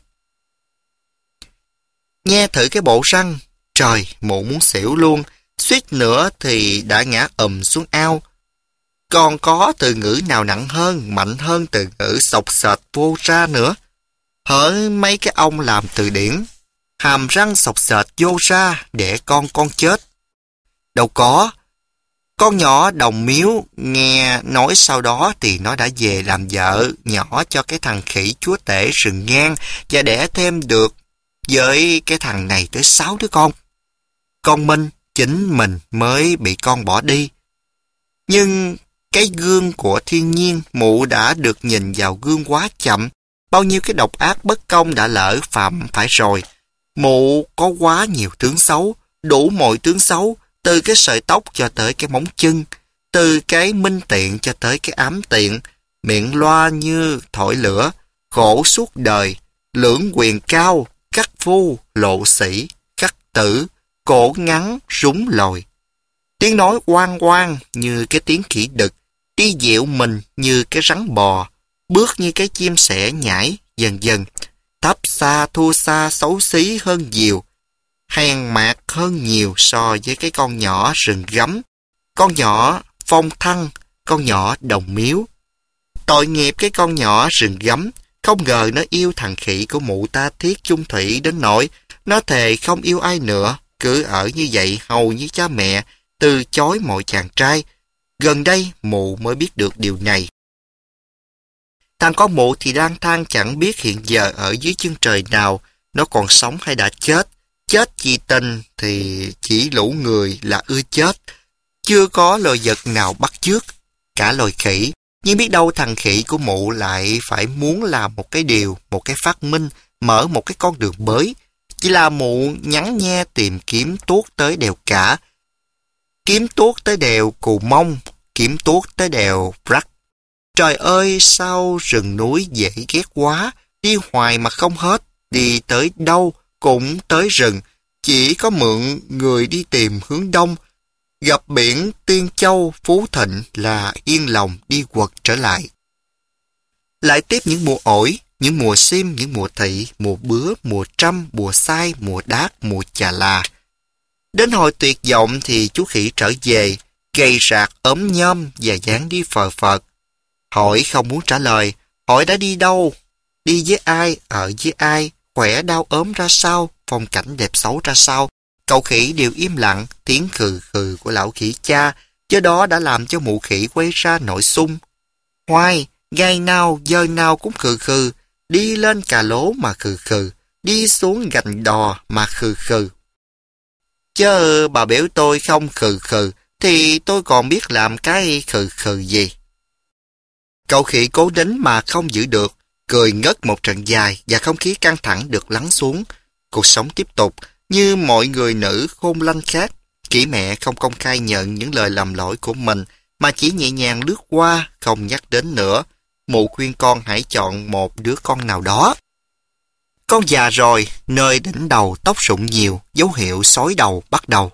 Nghe thử cái bộ răng, trời, mụ muốn xỉu luôn, suýt nữa thì đã ngã ầm xuống ao. Còn có từ ngữ nào nặng hơn, mạnh hơn từ ngữ sộc sệt vô ra nữa. Hỡi mấy cái ông làm từ điển, hàm răng sộc sệt vô ra để con con chết. Đâu có, Con nhỏ đồng miếu nghe nói sau đó thì nó đã về làm vợ nhỏ cho cái thằng khỉ chúa tể rừng ngang và đẻ thêm được với cái thằng này tới sáu đứa con. Con Minh chính mình mới bị con bỏ đi. Nhưng cái gương của thiên nhiên, mụ đã được nhìn vào gương quá chậm. Bao nhiêu cái độc ác bất công đã lỡ phạm phải rồi. Mụ có quá nhiều tướng xấu, đủ mọi tướng xấu, từ cái sợi tóc cho tới cái móng chân, từ cái minh tiện cho tới cái ám tiện, miệng loa như thổi lửa, khổ suốt đời, lưỡng quyền cao, cắt phu, lộ sĩ, cắt tử, cổ ngắn, rúng lồi. Tiếng nói oang oang như cái tiếng khỉ đực, đi dịu mình như cái rắn bò, bước như cái chim sẻ nhảy, dần dần, thấp xa thua xa xấu xí hơn nhiều, hèn mạt hơn nhiều so với cái con nhỏ rừng gấm, con nhỏ phong thăng, con nhỏ đồng miếu. Tội nghiệp cái con nhỏ rừng gấm, không ngờ nó yêu thằng khỉ của mụ ta thiết chung thủy đến nỗi nó thề không yêu ai nữa, cứ ở như vậy hầu như cha mẹ, từ chối mọi chàng trai. Gần đây mụ mới biết được điều này. Thằng con mụ thì lang thang chẳng biết hiện giờ ở dưới chân trời nào, nó còn sống hay đã chết. Chết vì tình thì chỉ lũ người là ưa chết, chưa có loài vật nào bắt chước, cả loài khỉ. Nhưng biết đâu thằng khỉ của mụ lại phải muốn làm một cái điều, một cái phát minh, mở một cái con đường mới. Chỉ là mụ nhắn nhe tìm kiếm tuốt tới đèo Cả, kiếm tuốt tới đèo Cù Mông, kiếm tuốt tới đèo Rắc. Trời ơi, sao rừng núi dễ ghét quá, đi hoài mà không hết, đi tới đâu cũng tới rừng, chỉ có mượn người đi tìm hướng đông, gặp biển Tiên Châu, Phú Thịnh là yên lòng đi quật trở lại. Lại tiếp những mùa ổi, những mùa sim, những mùa thị, mùa bứa, mùa trăm, mùa sai, mùa đát, mùa chà là. Đến hồi tuyệt vọng thì chú khỉ trở về, gầy rạc ốm nhom và dáng đi phờ phợt. Hỏi không muốn trả lời, hỏi đã đi đâu, đi với ai, ở với ai, khỏe đau ốm ra sao, phong cảnh đẹp xấu ra sao. Cậu khỉ đều im lặng, tiếng khừ khừ của lão khỉ cha, do đó đã làm cho mụ khỉ quay ra nội sung. Hoài, ngày nào, giờ nào cũng khừ khừ, đi lên cà lố mà khừ khừ, đi xuống gành đò mà khừ khừ. Chớ bà biểu tôi không khừ khừ, thì tôi còn biết làm cái khừ khừ gì. Cậu khỉ cố nín mà không giữ được, cười ngất một trận dài và không khí căng thẳng được lắng xuống. Cuộc sống tiếp tục, như mọi người nữ khôn lanh khác. Kỹ mẹ không công khai nhận những lời lầm lỗi của mình, mà chỉ nhẹ nhàng lướt qua, không nhắc đến nữa. Mụ khuyên con hãy chọn một đứa con nào đó. Con già rồi, nơi đỉnh đầu tóc rụng nhiều, dấu hiệu xói đầu bắt đầu.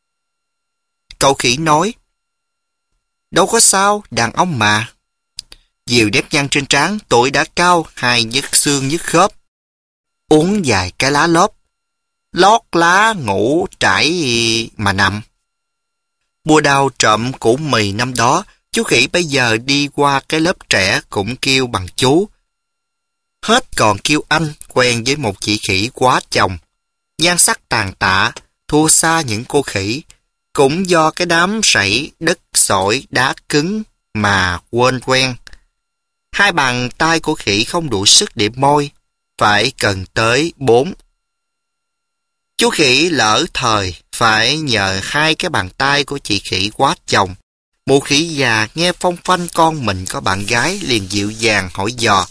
Cậu khỉ nói, đâu có sao, đàn ông mà. Diều nếp nhăn trên trán, tuổi đã cao, hai nhức xương nhức khớp. Uống vài cái lá lốp, lót lá ngủ trải mà nằm. Mùa đào trộm củ mì năm đó, chú khỉ bây giờ đi qua cái lớp trẻ cũng kêu bằng chú. Hết còn kêu anh, quen với một chị khỉ quá chồng. Nhan sắc tàn tạ, thua xa những cô khỉ. Cũng do cái đám sảy, đất sỏi, đá cứng mà quên quen. Hai bàn tay của khỉ không đủ sức để môi, phải cần tới bốn. Chú khỉ lỡ thời, phải nhờ hai cái bàn tay của chị khỉ quá chồng. Mụ khỉ già nghe phong phanh con mình có bạn gái liền dịu dàng hỏi dò.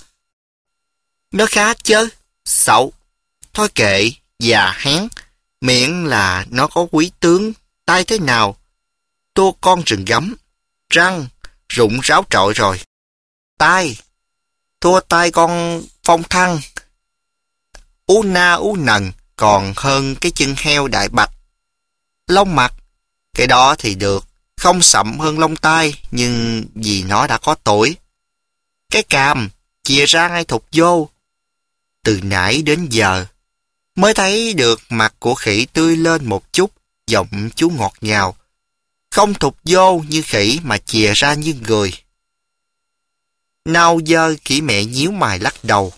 Nó khá chớ, xấu. Thôi kệ, già hén, miệng là nó có quý tướng, tay thế nào? Tua con rừng gấm, răng, rụng ráo trội rồi. Tai, thua tay con phong thăng. Ú na ú nần, còn hơn cái chân heo đại bạch. Lông mặt, cái đó thì được, không sậm hơn lông tai, nhưng vì nó đã có tuổi. Cái càm, chìa ra ngay thục vô. Từ nãy đến giờ, mới thấy được mặt của khỉ tươi lên một chút, giọng chú ngọt ngào. Không thục vô như khỉ mà chìa ra như người. Nào giờ khỉ mẹ nhíu mày lắc đầu.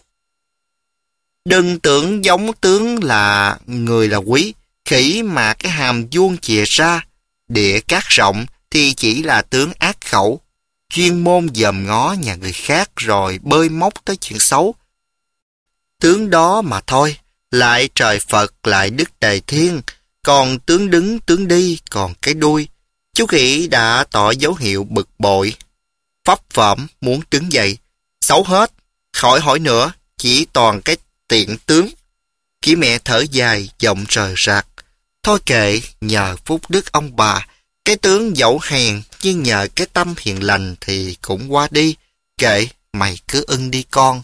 Đừng tưởng giống tướng là người là quý, khỉ mà cái hàm vuông chìa ra, địa cát rộng thì chỉ là tướng ác khẩu, chuyên môn dòm ngó nhà người khác rồi bơi móc tới chuyện xấu. Tướng đó mà thôi, lại trời Phật lại Đức Tề Thiên, còn tướng đứng tướng đi còn cái đuôi. Chú khỉ đã tỏ dấu hiệu bực bội, vấp phởm muốn đứng dậy. Xấu hết, khỏi hỏi nữa, chỉ toàn cái tiện tướng. Kỹ mẹ thở dài, giọng rời rạc. Thôi kệ, nhờ phúc đức ông bà, cái tướng dẫu hèn, nhưng nhờ cái tâm hiền lành thì cũng qua đi. Kệ, mày cứ ưng đi con.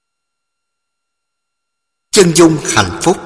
Chân dung hạnh phúc.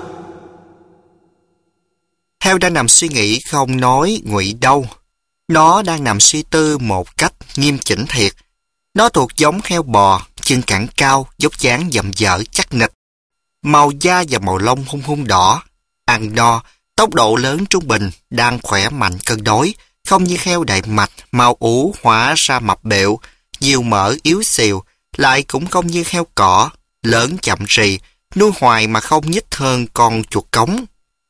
Heo đang nằm suy nghĩ không nói ngụy đâu. Nó đang nằm suy tư một cách nghiêm chỉnh thiệt. Nó thuộc giống heo bò, chân cẳng cao, dốc dáng dầm dở chắc nịch. Màu da và màu lông hung hung đỏ. Ăn no, tốc độ lớn trung bình, đang khỏe mạnh cân đối, không như heo đại mạch, màu ủ hóa ra mập bẹo, nhiều mỡ yếu xìu, lại cũng không như heo cỏ, lớn chậm rì, nuôi hoài mà không nhích hơn con chuột cống.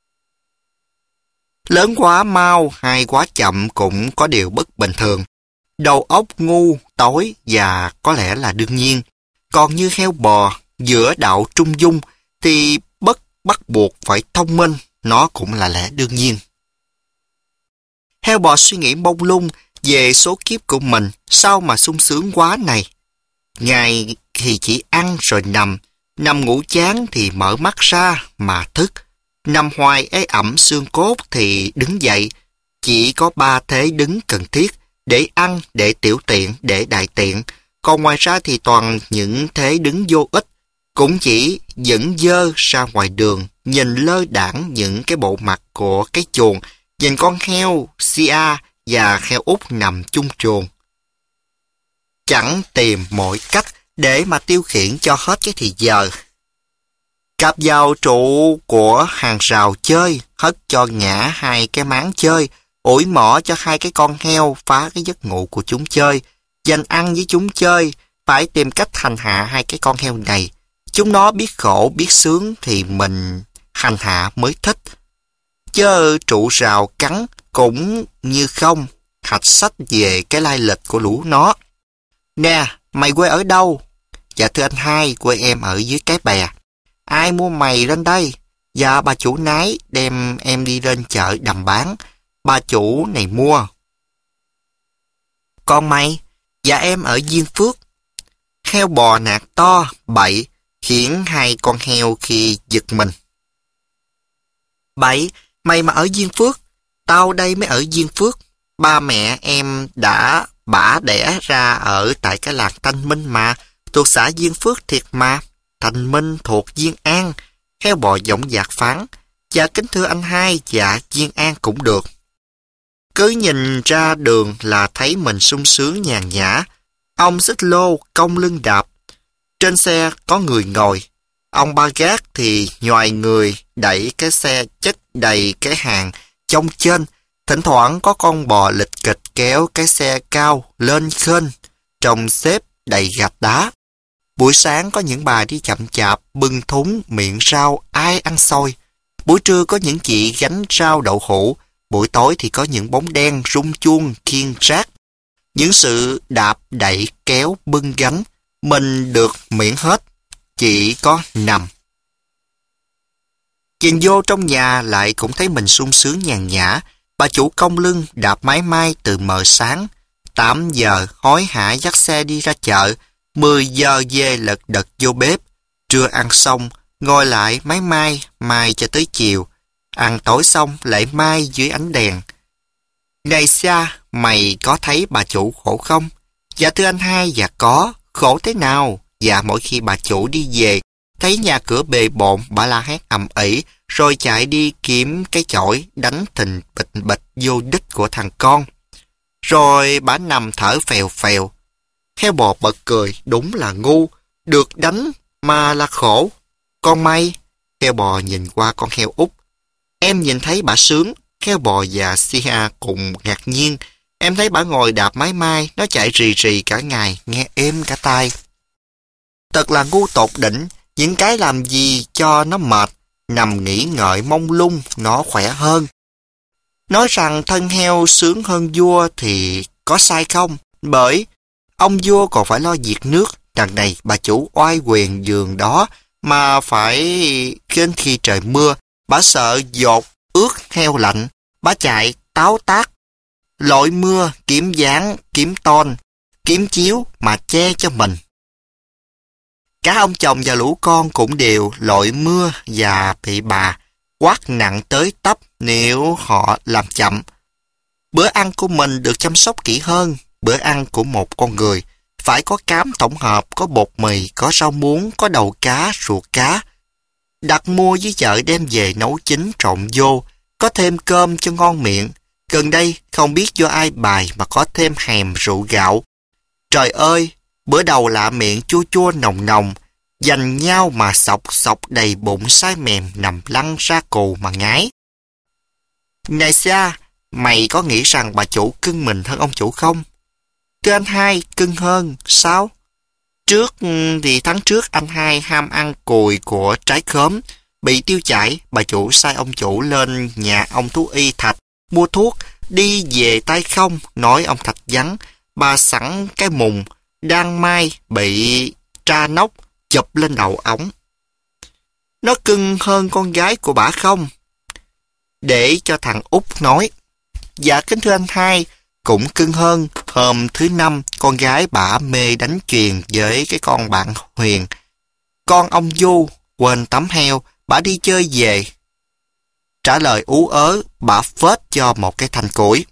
Lớn quá mau hay quá chậm cũng có điều bất bình thường. Đầu óc ngu, tối và có lẽ là đương nhiên. Còn như heo bò, giữa đạo trung dung thì bất bắt buộc phải thông minh, nó cũng là lẽ đương nhiên. Heo bò suy nghĩ mông lung về số kiếp của mình, sao mà sung sướng quá này. Ngày thì chỉ ăn rồi nằm, nằm ngủ chán thì mở mắt ra mà thức. Nằm hoài ế ẩm xương cốt thì đứng dậy. Chỉ có ba thế đứng cần thiết, để ăn, để tiểu tiện, để đại tiện. Còn ngoài ra thì toàn những thế đứng vô ích, cũng chỉ dẫn dơ ra ngoài đường, nhìn lơ đãng những cái bộ mặt của cái chuồng, nhìn con heo, Sia và heo út nằm chung chuồng. Chẳng tìm mọi cách để mà tiêu khiển cho hết cái thì giờ. Cặp vào trụ của hàng rào chơi, hất cho ngã hai cái máng chơi, ủi mỏ cho hai cái con heo phá cái giấc ngủ của chúng chơi, dành ăn với chúng chơi, phải tìm cách hành hạ hai cái con heo này. Chúng nó biết khổ, biết sướng thì mình hành hạ mới thích. Chớ trụ rào cắn cũng như không, hạch sách về cái lai lịch của lũ nó. Nè, mày quê ở đâu? Dạ thưa anh hai, quê em ở dưới cái bè. Ai mua mày lên đây? Dạ bà chủ nái đem em đi lên chợ đầm bán. Bà chủ này mua. Còn mày? Dạ em ở Diên Phước. Heo bò nạt to, bậy, khiến hai con heo khi giật mình. Bậy, mày mà ở Diên Phước, tao đây mới ở Diên Phước. Ba mẹ em đã bả đẻ ra ở tại cái làng Thanh Minh mà, thuộc xã Diên Phước thiệt mà. Thanh Minh thuộc Diên An. Heo bò giọng dạc phán. Dạ kính thưa anh hai, dạ Diên An cũng được. Cứ nhìn ra đường là thấy mình sung sướng nhàn nhã. Ông xích lô, cong lưng đạp. Trên xe có người ngồi. Ông ba gác thì nhoài người đẩy cái xe chất đầy cái hàng trong trên. Thỉnh thoảng có con bò lịch kịch kéo cái xe cao lên khênh, trồng xếp đầy gạch đá. Buổi sáng có những bà đi chậm chạp, bưng thúng, miệng rau, ai ăn xôi. Buổi trưa có những chị gánh rau đậu hũ. Buổi tối thì có những bóng đen rung chuông, khiêng rác. Những sự đạp, đẩy, kéo, bưng gánh, mình được miễn hết, chỉ có nằm. Nhìn vô trong nhà lại cũng thấy mình sung sướng nhàn nhã. Bà chủ cong lưng đạp mái mai từ mờ sáng. Tám giờ hối hả dắt xe đi ra chợ. Mười giờ về lật đật vô bếp. Trưa ăn xong, ngồi lại mái mai, mai cho tới chiều. Ăn tối xong lại mai dưới ánh đèn. Này xa, mày có thấy bà chủ khổ không? Dạ thưa anh hai, dạ có. Khổ thế nào? Dạ mỗi khi bà chủ đi về, thấy nhà cửa bề bộn, bà la hét ầm ĩ, rồi chạy đi kiếm cái chổi đánh thình bịch bịch vô đít của thằng con. Rồi bà nằm thở phèo phèo. Heo bò bật cười, đúng là ngu, được đánh mà là khổ. Con may, heo bò nhìn qua con heo út. Em nhìn thấy bà sướng, heo bò và Sia cùng ngạc nhiên. Em thấy bà ngồi đạp mái mai, nó chạy rì rì cả ngày, nghe êm cả tai. Thật là ngu tột đỉnh, những cái làm gì cho nó mệt, nằm nghĩ ngợi mông lung, nó khỏe hơn. Nói rằng thân heo sướng hơn vua thì có sai không? Bởi ông vua còn phải lo việc nước, đằng này bà chủ oai quyền giường đó mà phải trên khi trời mưa, bà sợ dột ướt heo lạnh, bà chạy táo tác, lội mưa kiếm dáng, kiếm ton, kiếm chiếu mà che cho mình. Cả ông chồng và lũ con cũng đều lội mưa và bị bà quát nặng tới tấp nếu họ làm chậm. Bữa ăn của mình được chăm sóc kỹ hơn bữa ăn của một con người. Phải có cám tổng hợp, có bột mì, có rau muống, có đầu cá, ruột cá. Đặt mua với chợ đem về nấu chín trộn vô, có thêm cơm cho ngon miệng. Gần đây không biết do ai bài mà có thêm hèm rượu gạo. Trời ơi, bữa đầu lạ miệng chua chua nồng nồng, dành nhau mà sọc sọc đầy bụng sai mềm nằm lăn ra cù mà ngái. Này xa, mày có nghĩ rằng bà chủ cưng mình hơn ông chủ không? Thưa anh hai, cưng hơn, sao? Trước thì tháng trước anh hai ham ăn cùi của trái khóm, bị tiêu chảy, bà chủ sai ông chủ lên nhà ông thú y Thạch, mua thuốc, đi về tay không, nói ông Thạch vắng, bà sẵn cái mùng, đang mai bị tra nóc, chụp lên đầu ống. Nó cưng hơn con gái của bà không? Để cho thằng Út nói. Dạ kính thưa anh hai, cũng cưng hơn. Hôm thứ năm, con gái bả mê đánh chuyền với cái con bạn Huyền. Con ông Du quên tấm heo, bả đi chơi về. Trả lời ú ớ, bả phết cho một cái thanh củi.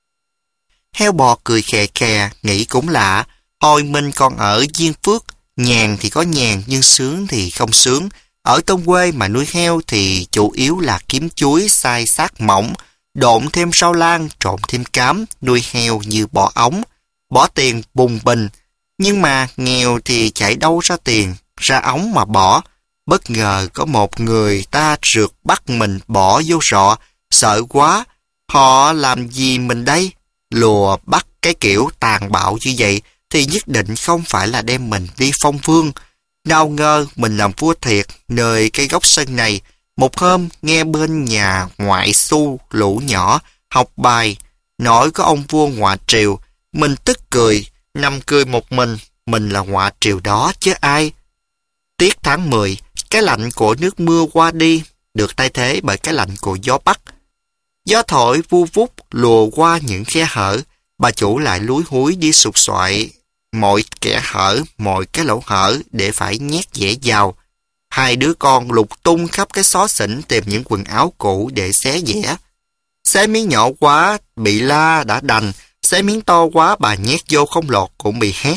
Heo bò cười khè khè, nghĩ cũng lạ. Hồi mình còn ở Diên Phước, nhàn thì có nhàn nhưng sướng thì không sướng. Ở Tôn Quê mà nuôi heo thì chủ yếu là kiếm chuối, xay xác mỏng, độn thêm rau lang, trộn thêm cám, nuôi heo như bỏ ống, bỏ tiền bùng bình. Nhưng mà nghèo thì chạy đâu ra tiền, ra ống mà bỏ. Bất ngờ có một người ta rượt bắt mình bỏ vô rọ, sợ quá. Họ làm gì mình đây? Lùa bắt cái kiểu tàn bạo như vậy thì nhất định không phải là đem mình đi phong vương. Nào ngờ mình làm vua thiệt nơi cái góc sân này. Một hôm nghe bên nhà ngoại xu lũ nhỏ học bài, nói có ông vua ngoại triều. Mình tức cười, nằm cười một mình, mình là ngoại triều đó chứ ai. Tiết tháng mười, cái lạnh của nước mưa qua đi, được thay thế bởi cái lạnh của gió Bắc. Gió thổi vu vút lùa qua những khe hở, bà chủ lại lúi húi đi sục soại mọi kẻ hở, mọi cái lỗ hở để phải nhét dẻ vào. Hai đứa con lục tung khắp cái xó xỉnh tìm những quần áo cũ để xé dẻ. Xé miếng nhỏ quá bị la đã đành, xé miếng to quá bà nhét vô không lọt cũng bị hét.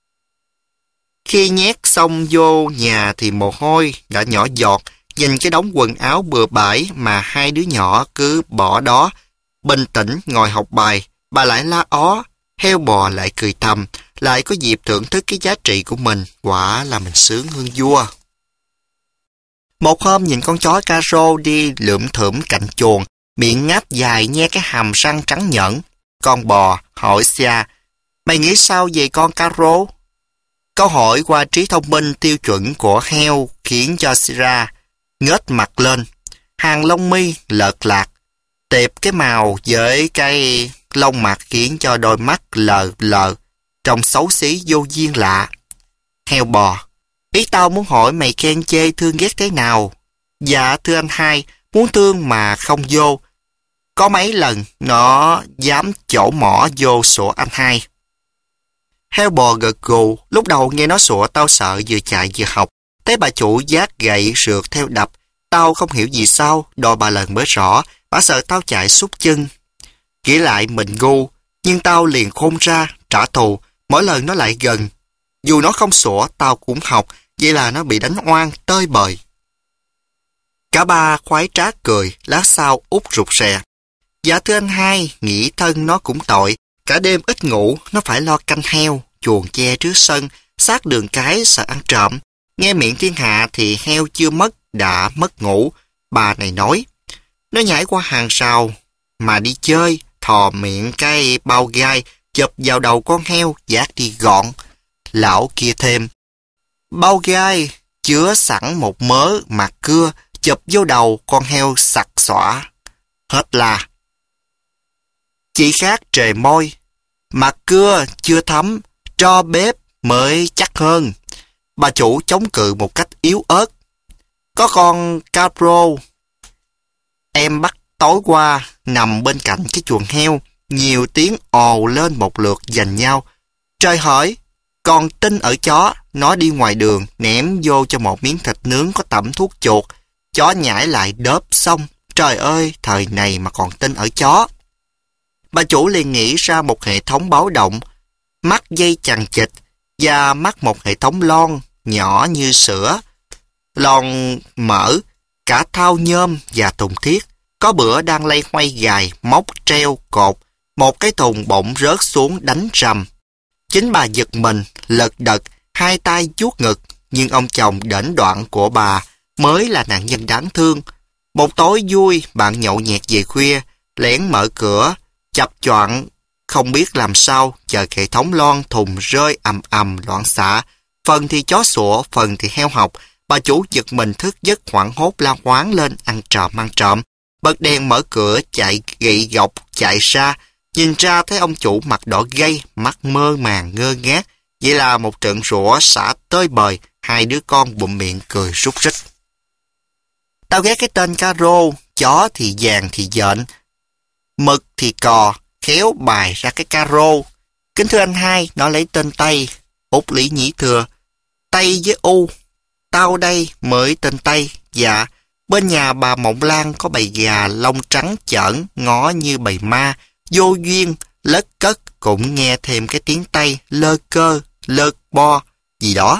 Khi nhét xong vô nhà thì mồ hôi đã nhỏ giọt, nhìn cái đống quần áo bừa bãi mà hai đứa nhỏ cứ bỏ đó. Bình tĩnh ngồi học bài, bà lại la ó, heo bò lại cười thầm, lại có dịp thưởng thức cái giá trị của mình, quả là mình sướng hơn vua. Một hôm nhìn con chó caro đi lượm thượm cạnh chuồng, miệng ngáp dài nhe cái hàm răng trắng nhẫn. Con bò hỏi xa, mày nghĩ sao về con caro? Câu hỏi qua trí thông minh tiêu chuẩn của heo khiến cho Sira ngớt mặt lên, hàng lông mi lợt lạc, tệp cái màu với cái lông mặt khiến cho đôi mắt lờ lờ, trông xấu xí vô duyên lạ. Heo bò, ý tao muốn hỏi mày khen chê thương ghét thế nào? Dạ thưa anh hai, muốn thương mà không vô. Có mấy lần nó dám chỗ mỏ vô sủa anh hai. Heo bò gật gù, lúc đầu nghe nó sủa tao sợ vừa chạy vừa học. Thấy bà chủ vác gậy rượt theo đập, tao không hiểu gì sao, đòi bà lần mới rõ, bà sợ tao chạy sút chân. Nghĩ lại mình ngu, nhưng tao liền khôn ra, trả thù, mỗi lần nó lại gần. Dù nó không sủa, tao cũng học, vậy là nó bị đánh oan, tơi bời. Cả ba khoái trá cười, lát sau Út rụt rè. Dạ thưa anh hai, nghĩ thân nó cũng tội, cả đêm ít ngủ, nó phải lo canh heo, chuồng che trước sân, sát đường cái sợ ăn trộm. Nghe miệng thiên hạ thì heo chưa mất, đã mất ngủ. Bà này nói, nó nhảy qua hàng rào mà đi chơi, thò miệng cái bao gai, chụp vào đầu con heo, vác đi gọn. Lão kia thêm, bao gai chứa sẵn một mớ mặt cưa, chụp vô đầu con heo sặc xõa. Hết là. Chỉ khác trề môi, mặt cưa chưa thấm, tro bếp mới chắc hơn. Bà chủ chống cự một cách yếu ớt. Có con Capro em bắt tối qua nằm bên cạnh cái chuồng heo, nhiều tiếng ồ lên một lượt giành nhau. Trời hỡi, còn tin ở chó, nó đi ngoài đường ném vô cho một miếng thịt nướng có tẩm thuốc chuột, chó nhảy lại đớp xong. Trời ơi, thời này mà còn tin ở chó. Bà chủ liền nghĩ ra một hệ thống báo động, mắc dây chằng chịt và mắc một hệ thống lon nhỏ như sữa, lon mỡ, cả thau nhôm và thùng thiết. Có bữa đang lay hoay gài, móc treo cột, một cái thùng bỗng rớt xuống đánh rầm. Chính bà giật mình, lật đật, hai tay vuốt ngực, nhưng ông chồng đễnh đoạn của bà mới là nạn nhân đáng thương. Một tối vui, bạn nhậu nhẹt về khuya, lén mở cửa, chập choạng, không biết làm sao, chờ hệ thống lon thùng rơi ầm ầm loạn xạ. Phần thì chó sủa, phần thì heo học. Bà chủ giật mình thức giấc hoảng hốt la hoáng lên ăn trộm ăn trộm. Bật đèn mở cửa chạy gị gọc chạy ra, nhìn ra thấy ông chủ mặt đỏ gay, mắt mơ màng ngơ ngác. Vậy là một trận rủa xả tơi bời, hai đứa con bụm miệng cười rúc rích. Tao ghét cái tên Caro, chó thì vàng thì dện, mực thì cò, khéo bài ra cái Caro. Kính thưa anh hai, nó lấy tên Tây, Út Lý Nhĩ thưa, Tây với U, tao đây mới tên Tây. Dạ, bên nhà bà Mộng Lan có bầy gà lông trắng chởn, ngó như bầy ma, vô duyên, lất cất, cũng nghe thêm cái tiếng Tây, lơ cơ, lơ bo, gì đó.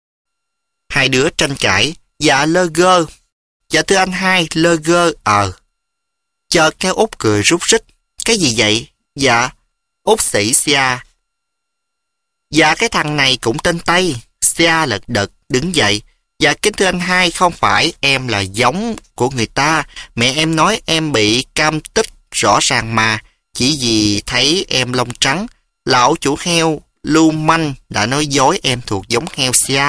Hai đứa tranh cãi, dạ lơ gơ. Dạ thưa anh hai, lơ gơ, ờ. Chợt theo Út cười rúc rích, cái gì vậy? Dạ, Út sĩ Xia. Dạ cái thằng này cũng tên Tây. Xia lật đật, đứng dậy. Dạ kính thưa anh hai, không phải, em là giống của người ta. Mẹ em nói em bị cam tích rõ ràng mà. Chỉ vì thấy em lông trắng, lão chủ heo lưu manh đã nói dối em thuộc giống heo Xia.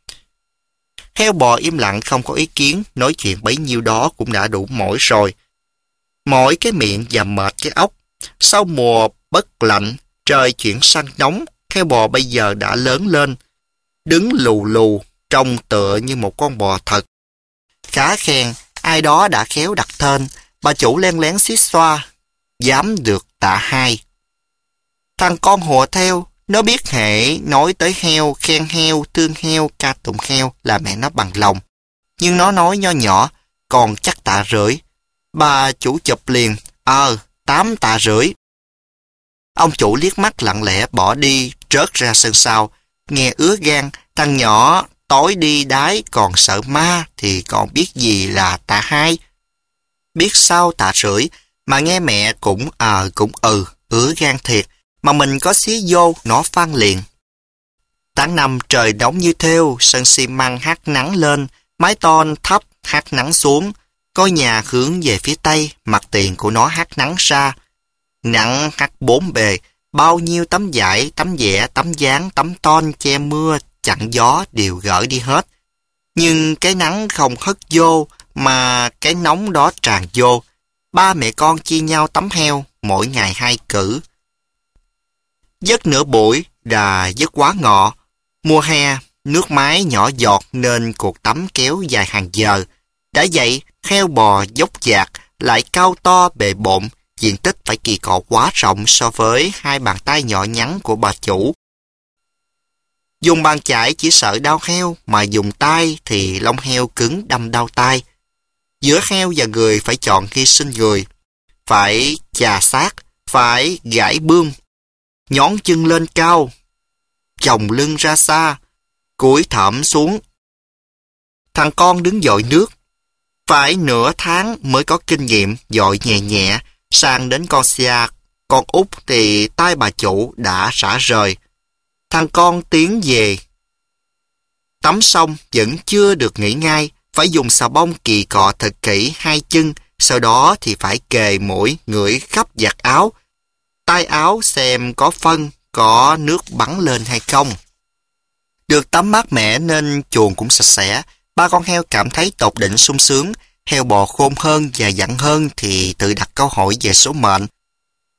Heo bò im lặng không có ý kiến, nói chuyện bấy nhiêu đó cũng đã đủ mỏi rồi. Mỏi cái miệng và mệt cái óc. Sau mùa bất lạnh, trời chuyển sang nóng, heo bò bây giờ đã lớn lên, đứng lù lù, trông tựa như một con bò thật. Khá khen, ai đó đã khéo đặt tên, bà chủ len lén xít xoa, dám được tạ hai. Thằng con hùa theo, nó biết hệ nói tới heo, khen heo, thương heo, ca tụng heo là mẹ nó bằng lòng. Nhưng nó nói nho nhỏ, còn chắc tạ rưỡi. Bà chủ chụp liền, ờ, tám tạ rưỡi. Ông chủ liếc mắt lặng lẽ bỏ đi, rớt ra sân sau. Nghe ứa gan, thằng nhỏ tối đi đái còn sợ ma thì còn biết gì là tạ hai. Biết sao tạ rưỡi, mà nghe mẹ cũng ờ cũng ừ, ứa gan thiệt. Mà mình có xí vô, nó phan liền. Tháng năm trời nóng như thêu, sân xi măng hắt nắng lên, mái tôn thấp hắt nắng xuống. Ngôi nhà hướng về phía tây, mặt tiền của nó hắt nắng ra. Nắng hắt bốn bề, bao nhiêu tấm vải, tấm vẽ, tấm dáng, tấm ton che mưa, chặn gió đều gỡ đi hết. Nhưng cái nắng không hất vô, mà cái nóng đó tràn vô. Ba mẹ con chia nhau tấm heo, mỗi ngày hai cử. Giấc nửa buổi là giấc quá ngọ. Mùa hè, nước mái nhỏ giọt nên cuộc tắm kéo dài hàng giờ. Đã vậy, heo bò dốc dạc, lại cao to bề bộn, diện tích phải kỳ cọ quá rộng so với hai bàn tay nhỏ nhắn của bà chủ. Dùng bàn chải chỉ sợ đau heo, mà dùng tay thì lông heo cứng đâm đau tay. Giữa heo và người phải chọn hy sinh người, phải chà xác, phải gãi bươm, nhón chân lên cao, chồng lưng ra xa, cúi thõm xuống. Thằng con đứng dội nước, phải nửa tháng mới có kinh nghiệm dội nhẹ nhẹ, sang đến con Xia, con Út thì tay bà chủ đã xả rời. Thằng con tiến về. Tắm xong vẫn chưa được nghỉ ngay, phải dùng xà bông kỳ cọ thật kỹ hai chân, sau đó thì phải kề mũi ngửi khắp vạt áo, tay áo xem có phân, có nước bắn lên hay không. Được tắm mát mẻ nên chuồng cũng sạch sẽ, ba con heo cảm thấy tột đỉnh sung sướng. Heo bò khôn hơn và dặn hơn thì tự đặt câu hỏi về số mệnh.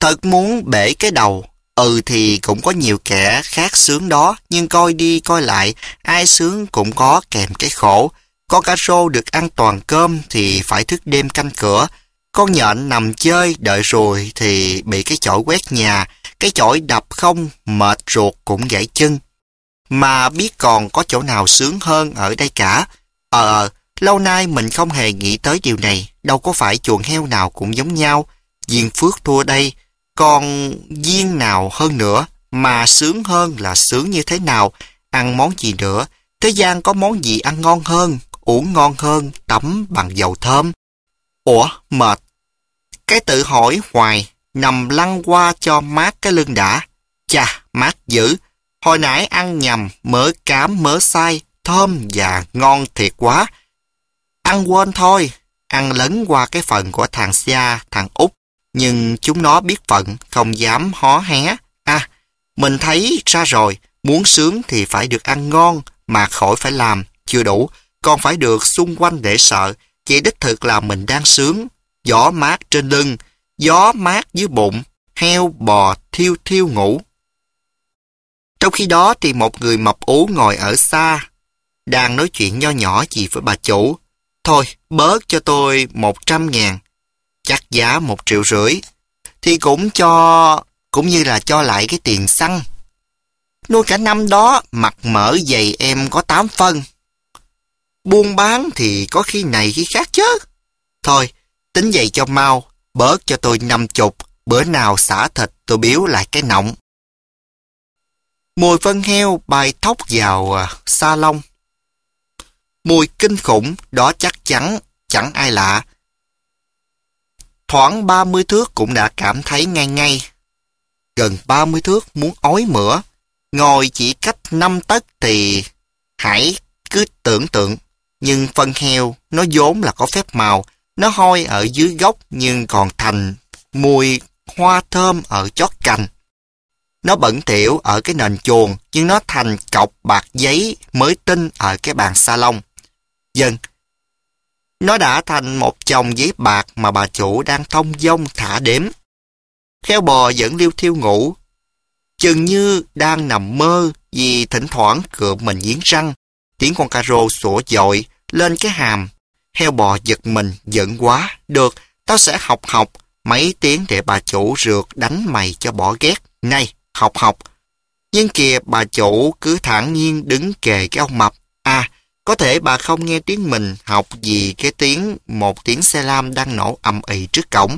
Thật muốn bể cái đầu. Ừ thì cũng có nhiều kẻ khác sướng đó, nhưng coi đi coi lại, ai sướng cũng có kèm cái khổ. Con cá rô được ăn toàn cơm thì phải thức đêm canh cửa. Con nhện nằm chơi đợi ruồi thì bị cái chổi quét nhà, cái chổi đập không, mệt ruột cũng gãy chân. Mà biết còn có chỗ nào sướng hơn ở đây cả. Ờ, lâu nay mình không hề nghĩ tới điều này, đâu có phải chuồng heo nào cũng giống nhau. Diên Phước thua đây, còn Diên nào hơn nữa, mà sướng hơn là sướng như thế nào, ăn món gì nữa, thế gian có món gì ăn ngon hơn, uống ngon hơn, tắm bằng dầu thơm. Ủa, mệt. Cái tự hỏi hoài, nằm lăn qua cho mát cái lưng đã. Chà, mát dữ. Hồi nãy ăn nhầm, mỡ cám, mỡ xay, thơm và ngon thiệt quá. Ăn quên thôi, ăn lấn qua cái phần của thằng Sia, thằng Út. Nhưng chúng nó biết phận, không dám hó hé. À, mình thấy ra rồi, muốn sướng thì phải được ăn ngon, mà khỏi phải làm, chưa đủ, còn phải được xung quanh để sợ. Vậy đích thực là mình đang sướng. Gió mát trên lưng, gió mát dưới bụng, heo bò thiêu thiêu ngủ. Trong khi đó thì một người mập ú ngồi ở xa, đang nói chuyện nho nhỏ gì với bà chủ. Thôi, bớt cho tôi một trăm ngàn, chắc giá một triệu rưỡi, thì cũng cho, cũng như là cho lại cái tiền xăng. Nuôi cả năm đó, mặt mỡ dày em có tám phân. Buôn bán thì có khi này khi khác chứ. Thôi, tính vậy cho mau, bớt cho tôi năm chục, bữa nào xả thịt tôi biếu lại cái nọng. Mùi phân heo bay thốc vào à, sa lông. Mùi kinh khủng, đó chắc chắn, chẳng ai lạ. Khoảng ba mươi thước cũng đã cảm thấy ngay ngay. Gần ba mươi thước muốn ói mửa. Ngồi chỉ cách năm tấc thì hãy cứ tưởng tượng. Nhưng phân heo nó vốn là có phép màu. Nó hôi ở dưới gốc nhưng còn thành mùi hoa thơm ở chót cành. Nó bẩn thỉu ở cái nền chuồng nhưng nó thành cọc bạc giấy mới tinh ở cái bàn salon. Dần, nó đã thành một chồng giấy bạc mà bà chủ đang thông dong thả đếm. Heo bò vẫn liêu thiêu ngủ, chừng như đang nằm mơ vì thỉnh thoảng cựa mình nghiến răng. Tiếng con cà rô sủa dội lên cái hàm. Heo bò giật mình, giận quá. Được, tao sẽ học học mấy tiếng để bà chủ rượt đánh mày cho bỏ ghét. Này, học học. Nhưng kìa bà chủ cứ thản nhiên đứng kề cái ông mập. À, có thể bà không nghe tiếng mình học vì cái tiếng một tiếng xe lam đang nổ ầm ĩ trước cổng.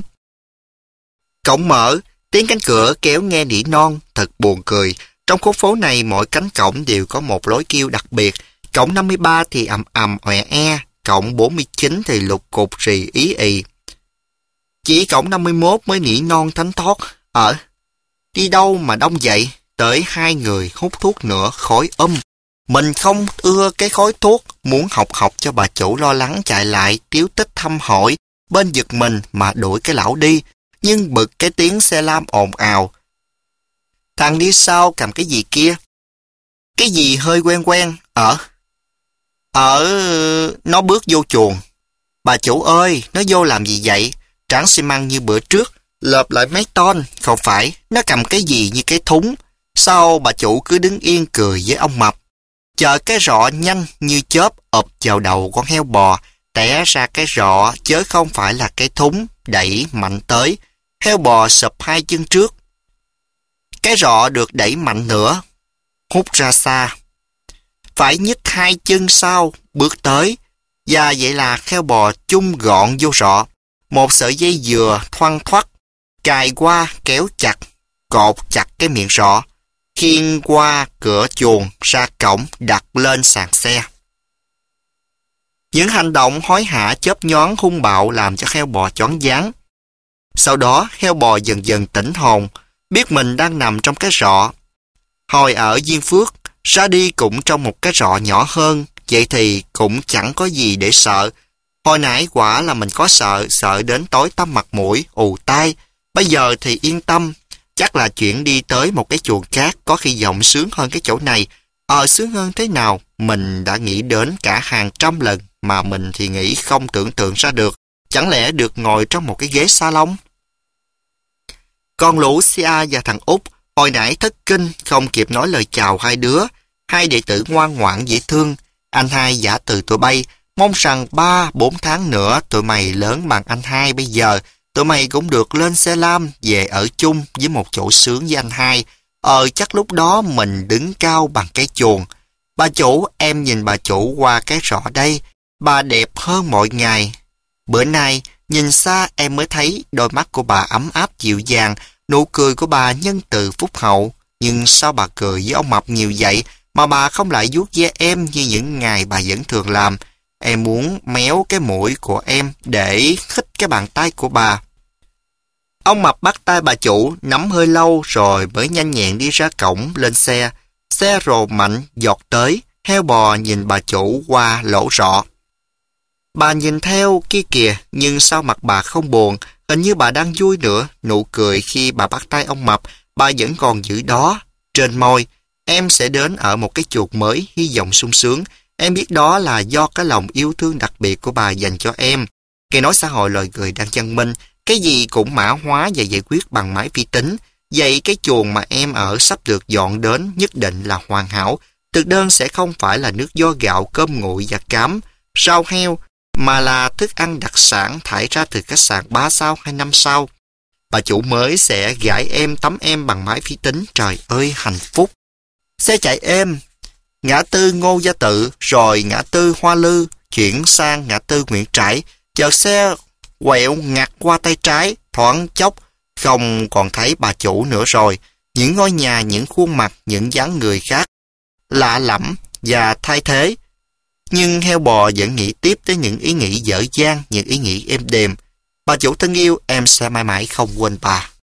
Cổng mở, tiếng cánh cửa kéo nghe nỉ non, thật buồn cười. Trong khu phố này mỗi cánh cổng đều có một lối kêu đặc biệt. Cổng năm mươi ba thì ầm ầm òe e, cổng bốn mươi chín thì lục cục rì ý ì. Chỉ cổng năm mươi mốt mới nỉ non thánh thót. Ở, đi đâu mà đông vậy? Tới hai người hút thuốc nữa, khói um. Mình không ưa cái khói thuốc, muốn học học cho bà chủ lo lắng chạy lại, tiếu tích thăm hỏi, bên giật mình mà đuổi cái lão đi, nhưng bực cái tiếng xe lam ồn ào. Thằng đi sau cầm cái gì kia? Cái gì hơi quen quen, ở. Ở... nó bước vô chuồng. Bà chủ ơi, nó vô làm gì vậy? Tráng xi măng như bữa trước, lợp lại mấy ton, không phải, nó cầm cái gì như cái thúng. Sao bà chủ cứ đứng yên cười với ông mập? Chờ cái rọ nhanh như chớp ập vào đầu con heo bò, té ra cái rọ chớ không phải là cái thúng, đẩy mạnh tới. Heo bò sụp hai chân trước. Cái rọ được đẩy mạnh nữa, hút ra xa. Phải nhấc hai chân sau, bước tới. Và vậy là heo bò chung gọn vô rọ. Một sợi dây dừa thoăn thoắt, cài qua kéo chặt, cột chặt cái miệng rọ. Khiêng qua cửa chuồng ra cổng đặt lên sàn xe. Những hành động hối hả chớp nhoáng hung bạo làm cho heo bò choáng váng. Sau đó heo bò dần dần tỉnh hồn, biết mình đang nằm trong cái rọ. Hồi ở Diên Phước, ra đi cũng trong một cái rọ nhỏ hơn, vậy thì cũng chẳng có gì để sợ. Hồi nãy quả là mình có sợ, sợ đến tối tăm mặt mũi, ù tai. Bây giờ thì yên tâm. Chắc là chuyện đi tới một cái chuồng khác có khi giọng sướng hơn cái chỗ này. Ờ sướng hơn thế nào? Mình đã nghĩ đến cả hàng trăm lần mà mình thì nghĩ không tưởng tượng ra được. Chẳng lẽ được ngồi trong một cái ghế salon? Con Lucia và thằng Út hồi nãy thất kinh không kịp nói lời chào hai đứa. Hai đệ tử ngoan ngoãn dễ thương. Anh hai giả từ tụi bay, mong rằng ba, bốn tháng nữa tụi mày lớn bằng anh hai bây giờ, tụi mày cũng được lên xe lam về ở chung với một chỗ sướng với anh hai. Ờ chắc lúc đó mình đứng cao bằng cái chuồng. Bà chủ, em nhìn bà chủ qua cái rọ đây, bà đẹp hơn mọi ngày. Bữa nay, nhìn xa em mới thấy đôi mắt của bà ấm áp dịu dàng, nụ cười của bà nhân từ phúc hậu. Nhưng sao bà cười với ông Mập nhiều vậy mà bà không lại vuốt ve em như những ngày bà vẫn thường làm? Em muốn méo cái mũi của em để khích cái bàn tay của bà. Ông Mập bắt tay bà chủ, nắm hơi lâu rồi mới nhanh nhẹn đi ra cổng lên xe. Xe rồ mạnh giọt tới, heo bò nhìn bà chủ qua lỗ rọ. Bà nhìn theo kia kìa, nhưng sao mặt bà không buồn, hình như bà đang vui nữa. Nụ cười khi bà bắt tay ông Mập, bà vẫn còn giữ đó. Trên môi, em sẽ đến ở một cái chuột mới, hy vọng sung sướng. Em biết đó là do cái lòng yêu thương đặc biệt của bà dành cho em. Nghe nói xã hội loài người đang văn minh, cái gì cũng mã hóa và giải quyết bằng máy vi tính. Vậy cái chuồng mà em ở sắp được dọn đến nhất định là hoàn hảo. Thực đơn sẽ không phải là nước vo gạo, cơm nguội và cám, rau heo, mà là thức ăn đặc sản thải ra từ khách sạn ba sao hay năm sao. Bà chủ mới sẽ gãi em tắm em bằng máy vi tính. Trời ơi hạnh phúc. Xe chạy êm, ngã tư Ngô Gia Tự, rồi ngã tư Hoa Lư, chuyển sang ngã tư Nguyễn Trãi. Chợt xe quẹo ngặt qua tay trái, thoáng chốc không còn thấy bà chủ nữa rồi. Những ngôi nhà, những khuôn mặt, những dáng người khác lạ lẫm và thay thế. Nhưng heo bò vẫn nghĩ tiếp tới những ý nghĩ dở dang, những ý nghĩ êm đềm. Bà chủ thân yêu, em sẽ mãi mãi không quên bà.